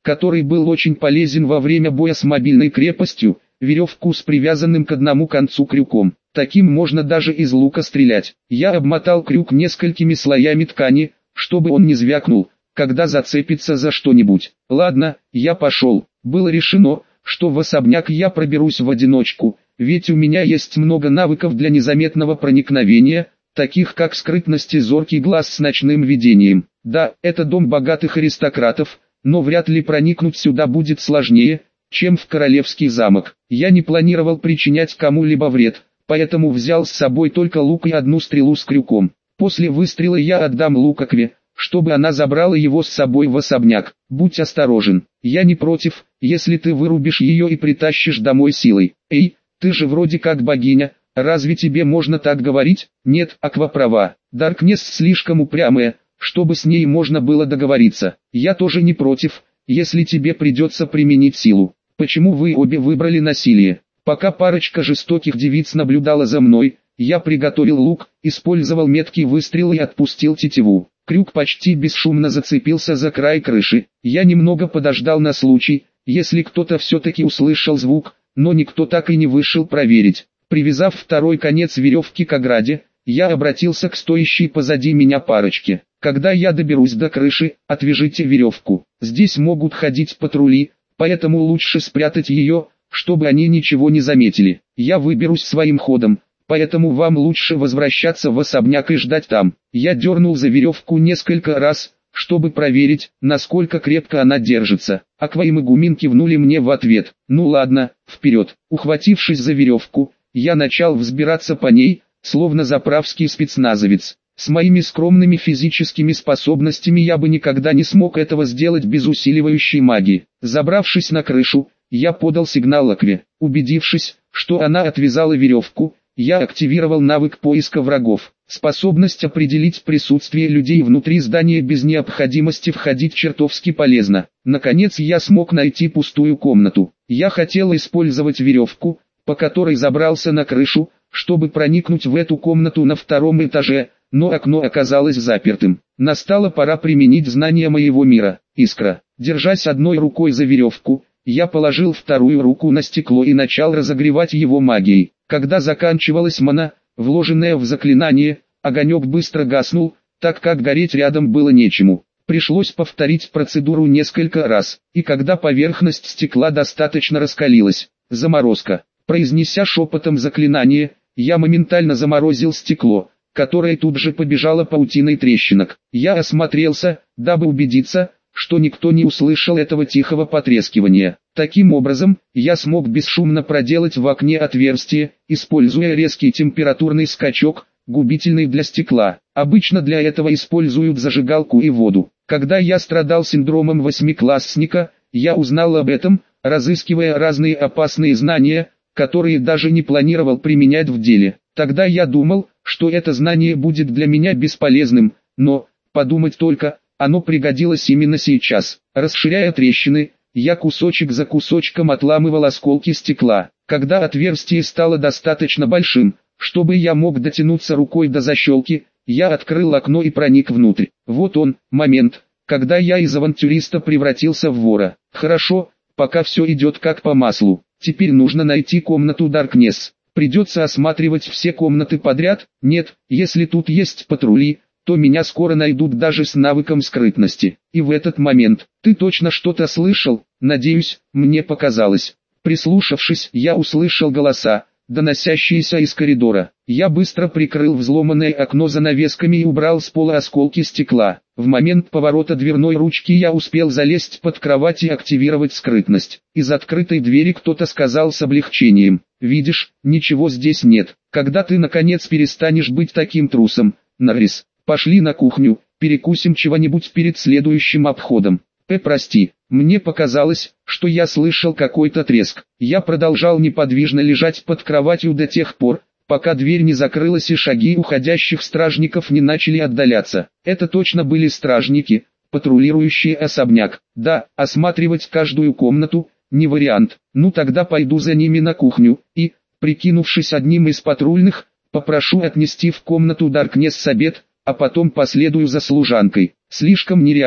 который был очень полезен во время боя с мобильной крепостью, веревку с привязанным к одному концу крюком. Таким можно даже из лука стрелять. Я обмотал крюк несколькими слоями ткани, чтобы он не звякнул, когда зацепится за что-нибудь. Ладно, я пошел. Было решено, что в особняк я проберусь в одиночку, ведь у меня есть много навыков для незаметного проникновения, таких как скрытность и зоркий глаз с ночным видением. Да, это дом богатых аристократов, но вряд ли проникнуть сюда будет сложнее, чем в королевский замок. Я не планировал причинять кому-либо вред, поэтому взял с собой только лук и одну стрелу с крюком. После выстрела я отдам лук Акве, чтобы она забрала его с собой в особняк. Будь осторожен, я не против, если ты вырубишь ее и притащишь домой силой. Эй, ты же вроде как богиня, разве тебе можно так говорить? Нет, Аква права, Даркнесс слишком упрямая, чтобы с ней можно было договориться. Я тоже не против, если тебе придется применить силу. Почему вы обе выбрали насилие? Пока парочка жестоких девиц наблюдала за мной, я приготовил лук, использовал меткий выстрел и отпустил тетиву. Крюк почти бесшумно зацепился за край крыши. Я немного подождал на случай, если кто-то все-таки услышал звук, но никто так и не вышел проверить. Привязав второй конец веревки к ограде, я обратился к стоящей позади меня парочке. Когда я доберусь до крыши, отвяжите веревку. Здесь могут ходить патрули, поэтому лучше спрятать ее, чтобы они ничего не заметили. Я выберусь своим ходом, поэтому вам лучше возвращаться в особняк и ждать там. Я дернул за веревку несколько раз, чтобы проверить, насколько крепко она держится. Аква и Магумин кивнули мне в ответ. Ну ладно, вперед. Ухватившись за веревку, я начал взбираться по ней, словно заправский спецназовец. С моими скромными физическими способностями я бы никогда не смог этого сделать без усиливающей магии. Забравшись на крышу, я подал сигнал Акве. Убедившись, что она отвязала веревку, я активировал навык поиска врагов. Способность определить присутствие людей внутри здания без необходимости входить чертовски полезна. Наконец я смог найти пустую комнату. Я хотел использовать веревку, по которой забрался на крышу, чтобы проникнуть в эту комнату на втором этаже, но окно оказалось запертым. Настала пора применить знания моего мира. Искра. Держась одной рукой за веревку, я положил вторую руку на стекло и начал разогревать его магией. Когда заканчивалась мана, вложенная в заклинание, огонек быстро гаснул, так как гореть рядом было нечему. Пришлось повторить процедуру несколько раз, и когда поверхность стекла достаточно раскалилась, заморозка. Произнеся шепотом заклинание, я моментально заморозил стекло, которое тут же побежало паутиной трещинок. Я осмотрелся, дабы убедиться, что никто не услышал этого тихого потрескивания. Таким образом, я смог бесшумно проделать в окне отверстие, используя резкий температурный скачок, губительный для стекла. Обычно для этого используют зажигалку и воду. Когда я страдал синдромом восьмиклассника, я узнал об этом, разыскивая разные опасные знания, которые даже не планировал применять в деле. Тогда я думал, что это знание будет для меня бесполезным, но, подумать только, оно пригодилось именно сейчас. Расширяя трещины, я кусочек за кусочком отламывал осколки стекла. Когда отверстие стало достаточно большим, чтобы я мог дотянуться рукой до защелки, я открыл окно и проник внутрь. Вот он, момент, когда я из авантюриста превратился в вора. Хорошо, пока все идет как по маслу. Теперь нужно найти комнату Даркнесс. Придется осматривать все комнаты подряд. Нет, если тут есть патрули, то меня скоро найдут даже с навыком скрытности. И в этот момент, ты точно что-то слышал? Надеюсь, мне показалось. Прислушавшись, я услышал голоса, доносящиеся из коридора. Я быстро прикрыл взломанное окно занавесками и убрал с пола осколки стекла. В момент поворота дверной ручки я успел залезть под кровать и активировать скрытность. Из открытой двери кто-то сказал с облегчением: «Видишь, ничего здесь нет. Когда ты наконец перестанешь быть таким трусом, Норрис? Пошли на кухню, перекусим чего-нибудь перед следующим обходом». Прости, мне показалось, что я слышал какой-то треск. Я продолжал неподвижно лежать под кроватью до тех пор, пока дверь не закрылась и шаги уходящих стражников не начали отдаляться. Это точно были стражники, патрулирующие особняк. Да, осматривать каждую комнату – не вариант. Ну тогда пойду за ними на кухню и, прикинувшись одним из патрульных, попрошу отнести в комнату Даркнесс обед, а потом последую за служанкой. Слишком нереально.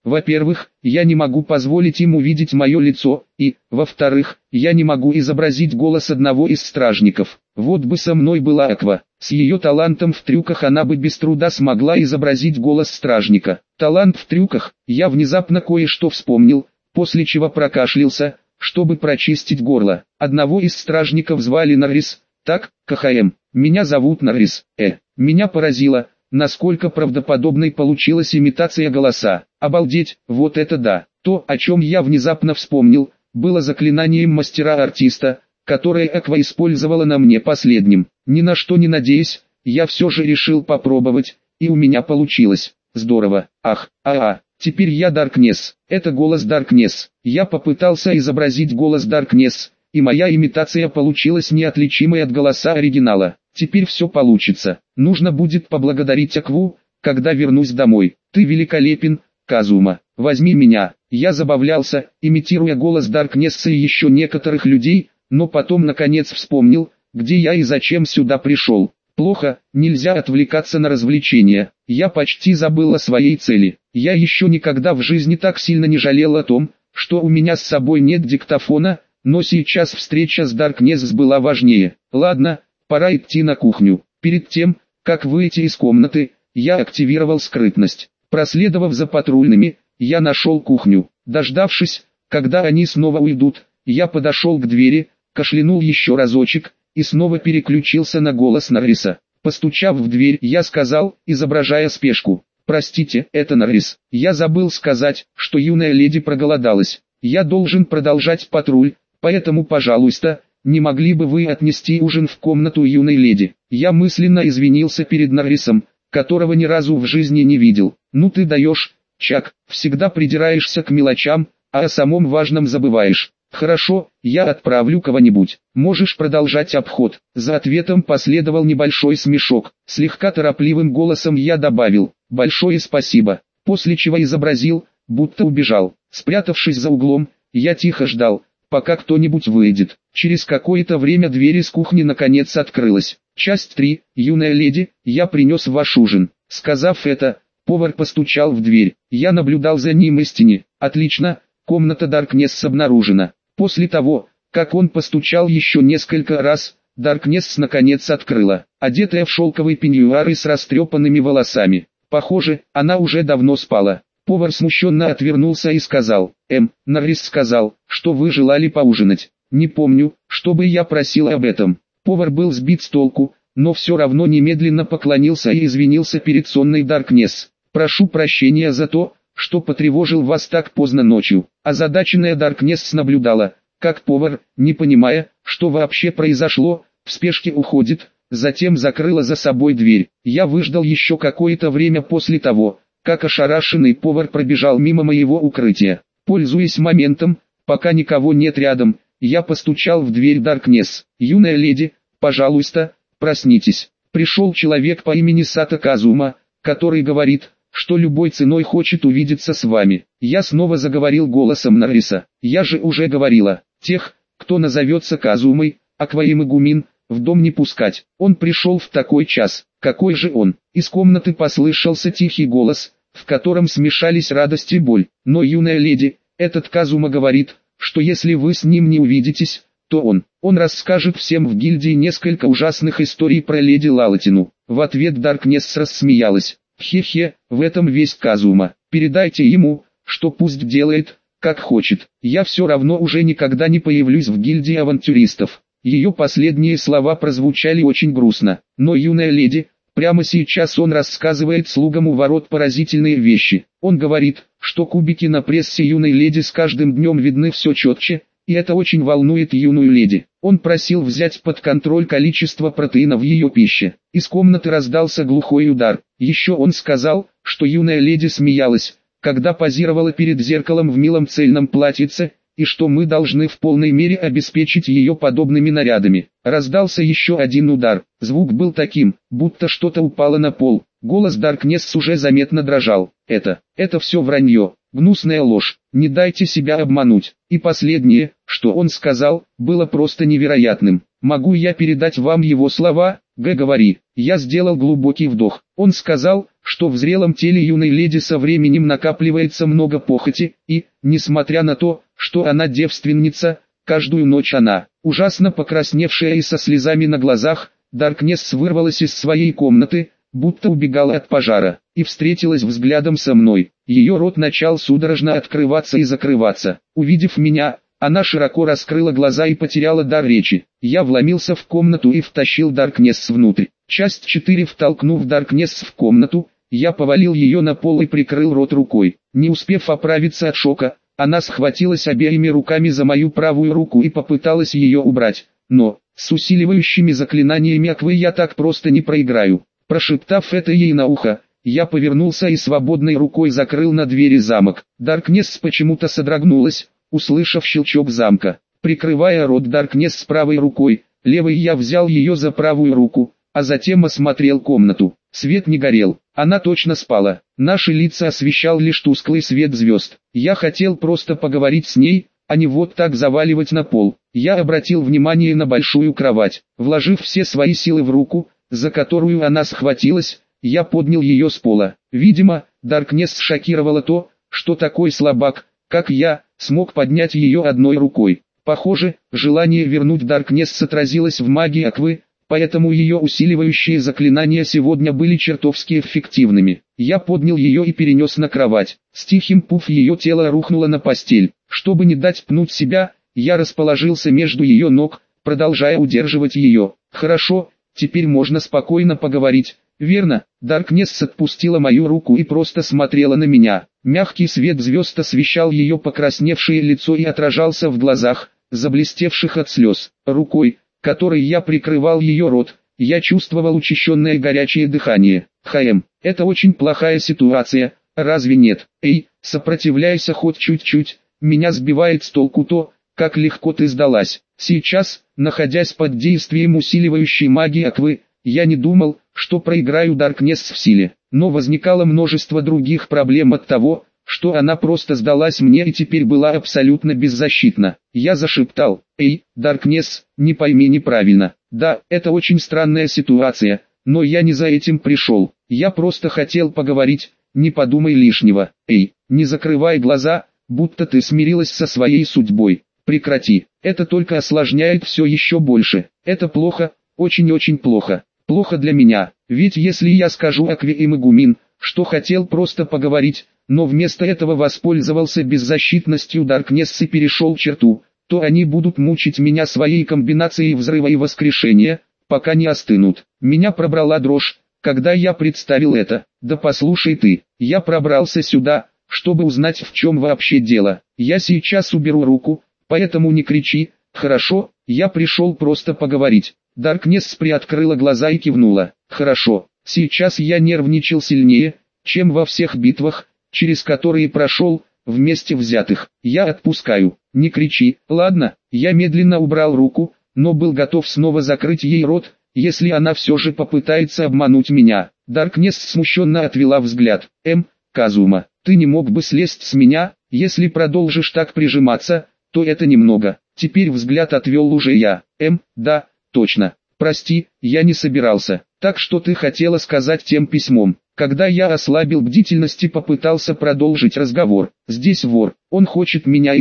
Во-первых, я не могу позволить им увидеть мое лицо, и, во-вторых, я не могу изобразить голос одного из стражников. Вот бы со мной была Аква, с ее талантом в трюках она бы без труда смогла изобразить голос стражника. Талант в трюках, я внезапно кое-что вспомнил, после чего прокашлялся, чтобы прочистить горло. Одного из стражников звали Норрис, так, КХМ, меня зовут Норрис, Меня поразило, насколько правдоподобной получилась имитация голоса. Обалдеть, вот это да. То, о чем я внезапно вспомнил, было заклинанием мастера-артиста, которое Аква использовала на мне последним. Ни на что не надеясь, я все же решил попробовать, и у меня получилось. Здорово. Ах, теперь я Даркнесс. Это голос Даркнесс. Я попытался изобразить голос Даркнесс, и моя имитация получилась неотличимой от голоса оригинала. Теперь все получится. Нужно будет поблагодарить Акву, когда вернусь домой. Ты великолепен, Казума. Возьми меня. Я забавлялся, имитируя голос Даркнесса и еще некоторых людей, но потом наконец вспомнил, где я и зачем сюда пришел. Плохо, нельзя отвлекаться на развлечения. Я почти забыл о своей цели. Я еще никогда в жизни так сильно не жалел о том, что у меня с собой нет диктофона, но сейчас встреча с Даркнесс была важнее. Ладно, пора идти на кухню. Перед тем, как выйти из комнаты, я активировал скрытность. Проследовав за патрульными, я нашел кухню. Дождавшись, когда они снова уйдут, я подошел к двери, кашлянул еще разочек, и снова переключился на голос Норриса. Постучав в дверь, я сказал, изображая спешку: «Простите, это Норрис. Я забыл сказать, что юная леди проголодалась. Я должен продолжать патруль, поэтому, пожалуйста, не могли бы вы отнести ужин в комнату юной леди?» Я мысленно извинился перед Норрисом, которого ни разу в жизни не видел. «Ну ты даешь, Чак, всегда придираешься к мелочам, а о самом важном забываешь. Хорошо, я отправлю кого-нибудь. Можешь продолжать обход». За ответом последовал небольшой смешок. Слегка торопливым голосом я добавил: «Большое спасибо», после чего изобразил, будто убежал. Спрятавшись за углом, я тихо ждал, пока кто-нибудь выйдет. Через какое-то время дверь из кухни наконец открылась. Часть 3. Юная леди, я принес ваш ужин. Сказав это, повар постучал в дверь. Я наблюдал за ним истине. Отлично, комната Даркнесс обнаружена. После того, как он постучал еще несколько раз, Даркнесс наконец открыла. Одетая в шелковый пеньюар и с растрепанными волосами. Похоже, она уже давно спала. Повар смущенно отвернулся и сказал: Норрис сказал, что вы желали поужинать. Не помню, чтобы я просил об этом. Повар был сбит с толку, но все равно немедленно поклонился и извинился перед сонной Даркнесс. «Прошу прощения за то, что потревожил вас так поздно ночью». Озадаченная Даркнесс наблюдала, как повар, не понимая, что вообще произошло, в спешке уходит, затем закрыла за собой дверь. Я выждал еще какое-то время после того, как ошарашенный повар пробежал мимо моего укрытия. Пользуясь моментом, пока никого нет рядом, я постучал в дверь Даркнесс. «Юная леди, пожалуйста, проснитесь». Пришел человек по имени Сато Казума, который говорит, что любой ценой хочет увидеться с вами. Я снова заговорил голосом Норриса. «Я же уже говорила, тех, кто назовется Казумой, Аква и Мегумин, в дом не пускать». Он пришел в такой час. Какой же он? Из комнаты послышался тихий голос, в котором смешались радость и боль. «Но, юная леди, этот Казума говорит, что если вы с ним не увидитесь, то он расскажет всем в гильдии несколько ужасных историй про леди Лалатину». В ответ Даркнесс рассмеялась. «Хе-хе, в этом весь Казума. Передайте ему, что пусть делает, как хочет. Я все равно уже никогда не появлюсь в гильдии авантюристов». Ее последние слова прозвучали очень грустно. «Но, юная леди, прямо сейчас он рассказывает слугам у ворот поразительные вещи. Он говорит, что кубики на прессе юной леди с каждым днем видны все четче, и это очень волнует юную леди. Он просил взять под контроль количество протеина в ее пище». Из комнаты раздался глухой удар. Еще он сказал, что юная леди смеялась, когда позировала перед зеркалом в милом цельном платьице, и что мы должны в полной мере обеспечить ее подобными нарядами. Раздался еще один удар. Звук был таким, будто что-то упало на пол. Голос Даркнесс уже заметно дрожал. Это все вранье, гнусная ложь, не дайте себя обмануть». И последнее, что он сказал, было просто невероятным. «Могу я передать вам его слова?» «Говори». Я сделал глубокий вдох. Он сказал, что в зрелом теле юной леди со временем накапливается много похоти, и, несмотря на то, что она девственница, каждую ночь она, ужасно покрасневшая и со слезами на глазах, Даркнесс вырвалась из своей комнаты, будто убегала от пожара, и встретилась взглядом со мной. Ее рот начал судорожно открываться и закрываться. Увидев меня, она широко раскрыла глаза и потеряла дар речи. Я вломился в комнату и втащил Даркнесс внутрь. Часть 4. Втолкнув Даркнесс в комнату, я повалил ее на пол и прикрыл рот рукой. Не успев оправиться от шока, она схватилась обеими руками за мою правую руку и попыталась ее убрать. Но, с усиливающими заклинаниями Аквы я так просто не проиграю. Прошептав это ей на ухо, я повернулся и свободной рукой закрыл на двери замок. Даркнесс почему-то содрогнулась, услышав щелчок замка. Прикрывая рот Даркнесс правой рукой, левой я взял ее за правую руку, а затем осмотрел комнату. Свет не горел, она точно спала. Наши лица освещал лишь тусклый свет звезд. Я хотел просто поговорить с ней, а не вот так заваливать на пол. Я обратил внимание на большую кровать. Вложив все свои силы в руку, за которую она схватилась, я поднял ее с пола. Видимо, Даркнесс шокировало то, что такой слабак, как я, смог поднять ее одной рукой. Похоже, желание вернуть Даркнесс отразилось в магии Аквы, поэтому ее усиливающие заклинания сегодня были чертовски эффективными. Я поднял ее и перенес на кровать. С тихим пуф ее тело рухнуло на постель. Чтобы не дать пнуть себя, я расположился между ее ног, продолжая удерживать ее. Хорошо, теперь можно спокойно поговорить. Верно, Даркнесс отпустила мою руку и просто смотрела на меня. Мягкий свет звезд освещал ее покрасневшее лицо и отражался в глазах, заблестевших от слез. Рукой, которой я прикрывал ее рот, я чувствовал учащенное горячее дыхание. Это очень плохая ситуация, разве нет? Эй, сопротивляйся хоть чуть-чуть, меня сбивает с толку то, как легко ты сдалась. Сейчас, находясь под действием усиливающей магии Аквы, я не думал, что проиграю Даркнесс в силе, но возникало множество других проблем от того, что она просто сдалась мне и теперь была абсолютно беззащитна. Я зашептал: «Эй, Даркнесс, не пойми неправильно. Да, это очень странная ситуация, но я не за этим пришел. Я просто хотел поговорить, не подумай лишнего. Эй, не закрывай глаза, будто ты смирилась со своей судьбой. Прекрати, это только осложняет все еще больше. Это плохо, очень-очень плохо. Плохо для меня, ведь если я скажу Акве и Мегумин, что хотел просто поговорить, но вместо этого воспользовался беззащитностью Даркнесс и перешел черту, то они будут мучить меня своей комбинацией взрыва и воскрешения, пока не остынут. Меня пробрала дрожь, когда я представил это. Да послушай ты, я пробрался сюда, чтобы узнать, в чем вообще дело. Я сейчас уберу руку, поэтому не кричи, хорошо? Я пришел просто поговорить. Даркнесс приоткрыла глаза и кивнула. Хорошо, сейчас я нервничал сильнее, чем во всех битвах, через которые прошел, вместе взятых. Я отпускаю, не кричи, ладно? Я медленно убрал руку, но был готов снова закрыть ей рот, если она все же попытается обмануть меня. Даркнесс смущенно отвела взгляд. Казума, ты не мог бы слезть с меня? Если продолжишь так прижиматься, то это немного. Теперь взгляд отвел уже я. Да, точно. Прости, я не собирался. Так что ты хотела сказать тем письмом? Когда я ослабил бдительность и попытался продолжить разговор. Здесь вор, он хочет меня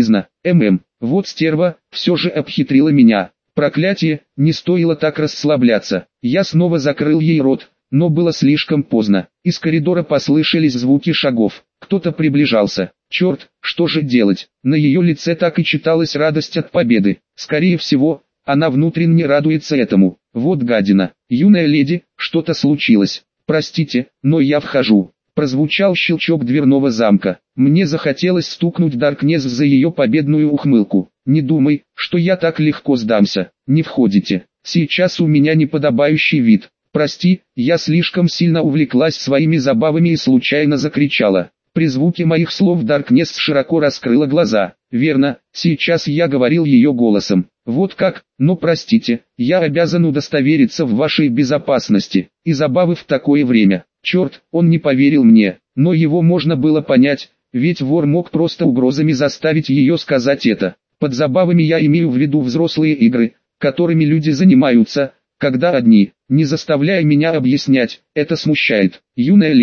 Вот стерва, все же обхитрила меня. Проклятие, не стоило так расслабляться. Я снова закрыл ей рот, но было слишком поздно. Из коридора послышались звуки шагов. Кто-то приближался. Черт, что же делать? На ее лице так и читалась радость от победы. Скорее всего, она внутренне радуется этому. Вот гадина. Юная леди, что-то случилось. Простите, но я вхожу. Прозвучал щелчок дверного замка. Мне захотелось стукнуть Даркнесс за ее победную ухмылку. Не думай, что я так легко сдамся. Не входите. Сейчас у меня неподобающий вид. Прости, я слишком сильно увлеклась своими забавами и случайно закричала. При звуке моих слов Даркнесс широко раскрыла глаза. Верно, сейчас я говорил ее голосом. Вот как, но простите, я обязан удостовериться в вашей безопасности. И забавы в такое время. Черт, он не поверил мне, но его можно было понять, ведь вор мог просто угрозами заставить ее сказать это. Под забавами я имею в виду взрослые игры, которыми люди занимаются, когда одни. Не заставляй меня объяснять, это смущает. Юная леди,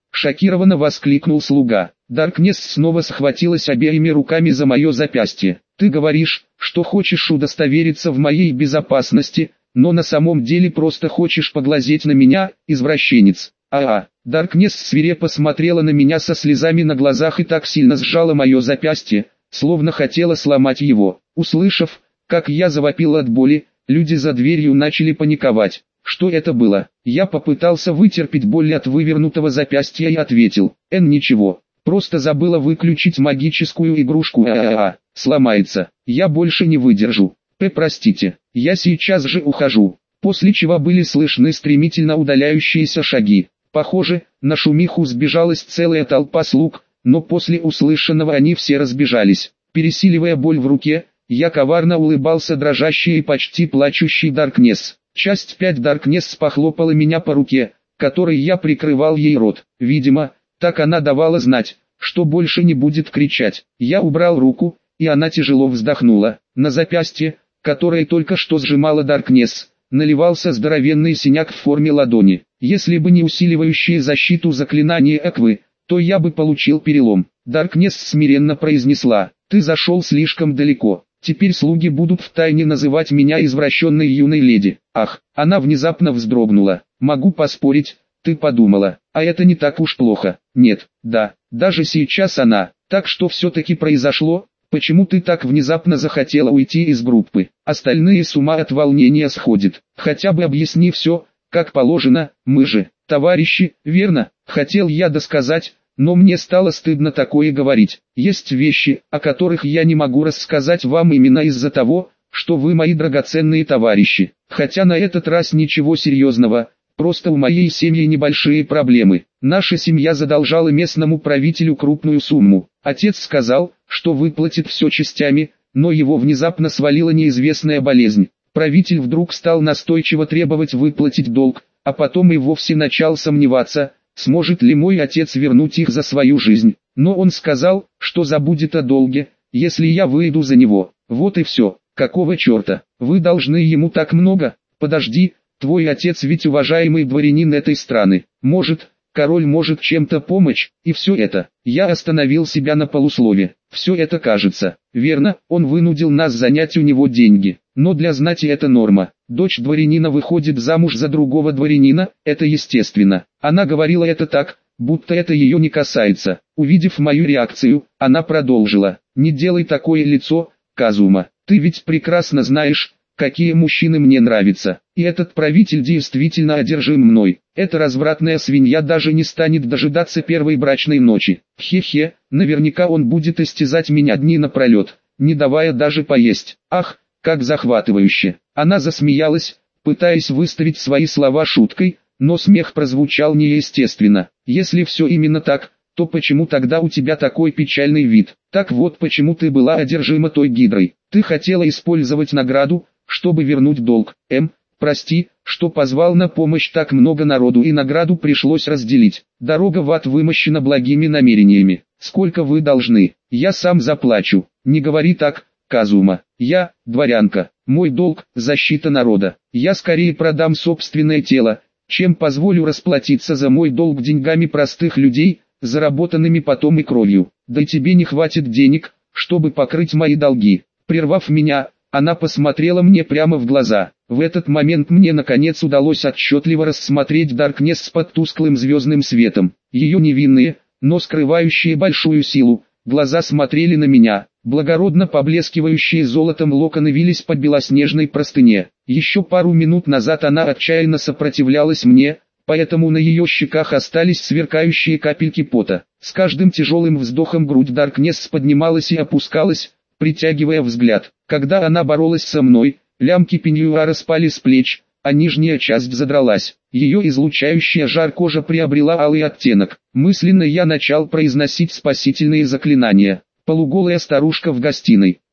Шокированно воскликнул слуга. Даркнесс снова схватилась обеими руками за мое запястье. Ты говоришь, что хочешь удостовериться в моей безопасности, но на самом деле просто хочешь поглазеть на меня, извращенец. Даркнесс свирепо смотрела на меня со слезами на глазах и так сильно сжала мое запястье, словно хотела сломать его. Услышав, как я завопил от боли, люди за дверью начали паниковать. Что это было? Я попытался вытерпеть боль от вывернутого запястья и ответил: ничего, просто забыла выключить магическую игрушку. Сломается, я больше не выдержу. Простите, я сейчас же ухожу. После чего были слышны стремительно удаляющиеся шаги. Похоже, на шумиху сбежалась целая толпа слуг, но после услышанного они все разбежались. Пересиливая боль в руке, я коварно улыбался дрожащей и почти плачущей Даркнесс. Часть 5 Даркнесс похлопала меня по руке, которой я прикрывал ей рот. Видимо, так она давала знать, что больше не будет кричать. Я убрал руку, и она тяжело вздохнула. На запястье, которое только что сжимала Даркнесс, наливался здоровенный синяк в форме ладони. Если бы не усиливающие защиту заклинание Эквы, то я бы получил перелом. Даркнесс смиренно произнесла: «Ты зашел слишком далеко. Теперь слуги будут втайне называть меня извращенной юной леди». Ах, она внезапно вздрогнула. «Могу поспорить, ты подумала, а это не так уж плохо». Нет, да, даже сейчас она. Так что все-таки произошло? Почему ты так внезапно захотела уйти из группы? Остальные с ума от волнения сходят. Хотя бы объясни все, как положено, мы же товарищи, верно? Хотел я досказать, но мне стало стыдно такое говорить. Есть вещи, о которых я не могу рассказать вам именно из-за того, что вы мои драгоценные товарищи. Хотя на этот раз ничего серьезного, просто у моей семьи небольшие проблемы. Наша семья задолжала местному правителю крупную сумму. Отец сказал, что выплатит все частями, но его внезапно свалила неизвестная болезнь. Правитель вдруг стал настойчиво требовать выплатить долг, а потом и вовсе начал сомневаться, сможет ли мой отец вернуть их за свою жизнь. Но он сказал, что забудет о долге, если я выйду за него. Вот и все. Какого черта? Вы должны ему так много? Подожди, твой отец ведь уважаемый дворянин этой страны. Может, король может чем-то помочь, и все это. Я остановил себя на полуслове. Все это кажется. Верно, он вынудил нас занять у него деньги. Но для знати это норма. Дочь дворянина выходит замуж за другого дворянина, это естественно. Она говорила это так, будто это ее не касается. Увидев мою реакцию, она продолжила: «Не делай такое лицо, Казума. Ты ведь прекрасно знаешь, какие мужчины мне нравятся. И этот правитель действительно одержим мной. Эта развратная свинья даже не станет дожидаться первой брачной ночи. Хе-хе, наверняка он будет истязать меня дни напролет, не давая даже поесть. Ах, как захватывающе». Она засмеялась, пытаясь выставить свои слова шуткой, но смех прозвучал неестественно. «Если все именно так, то почему тогда у тебя такой печальный вид? Так вот почему ты была одержима той гидрой. Ты хотела использовать награду, чтобы вернуть долг. Прости, что позвал на помощь так много народу и награду пришлось разделить. Дорога в ад вымощена благими намерениями. Сколько вы должны? Я сам заплачу». «Не говори так, Казума. Я, дворянка. Мой долг – защита народа. Я скорее продам собственное тело, чем позволю расплатиться за мой долг деньгами простых людей, заработанными потом и кровью. Да и тебе не хватит денег, чтобы покрыть мои долги». Прервав меня, она посмотрела мне прямо в глаза. В этот момент мне наконец удалось отчетливо рассмотреть Даркнесс под тусклым звездным светом. Ее невинные, но скрывающие большую силу, глаза смотрели на меня. Благородно поблескивающие золотом локоны вились по белоснежной простыне. Еще пару минут назад она отчаянно сопротивлялась мне, поэтому на ее щеках остались сверкающие капельки пота. С каждым тяжелым вздохом грудь Даркнесс поднималась и опускалась, притягивая взгляд. Когда она боролась со мной, лямки пеньюара спали с плеч, а нижняя часть задралась. Ее излучающая жар кожа приобрела алый оттенок. Мысленно я начал произносить спасительные заклинания. Полуголая старушка в гостиной.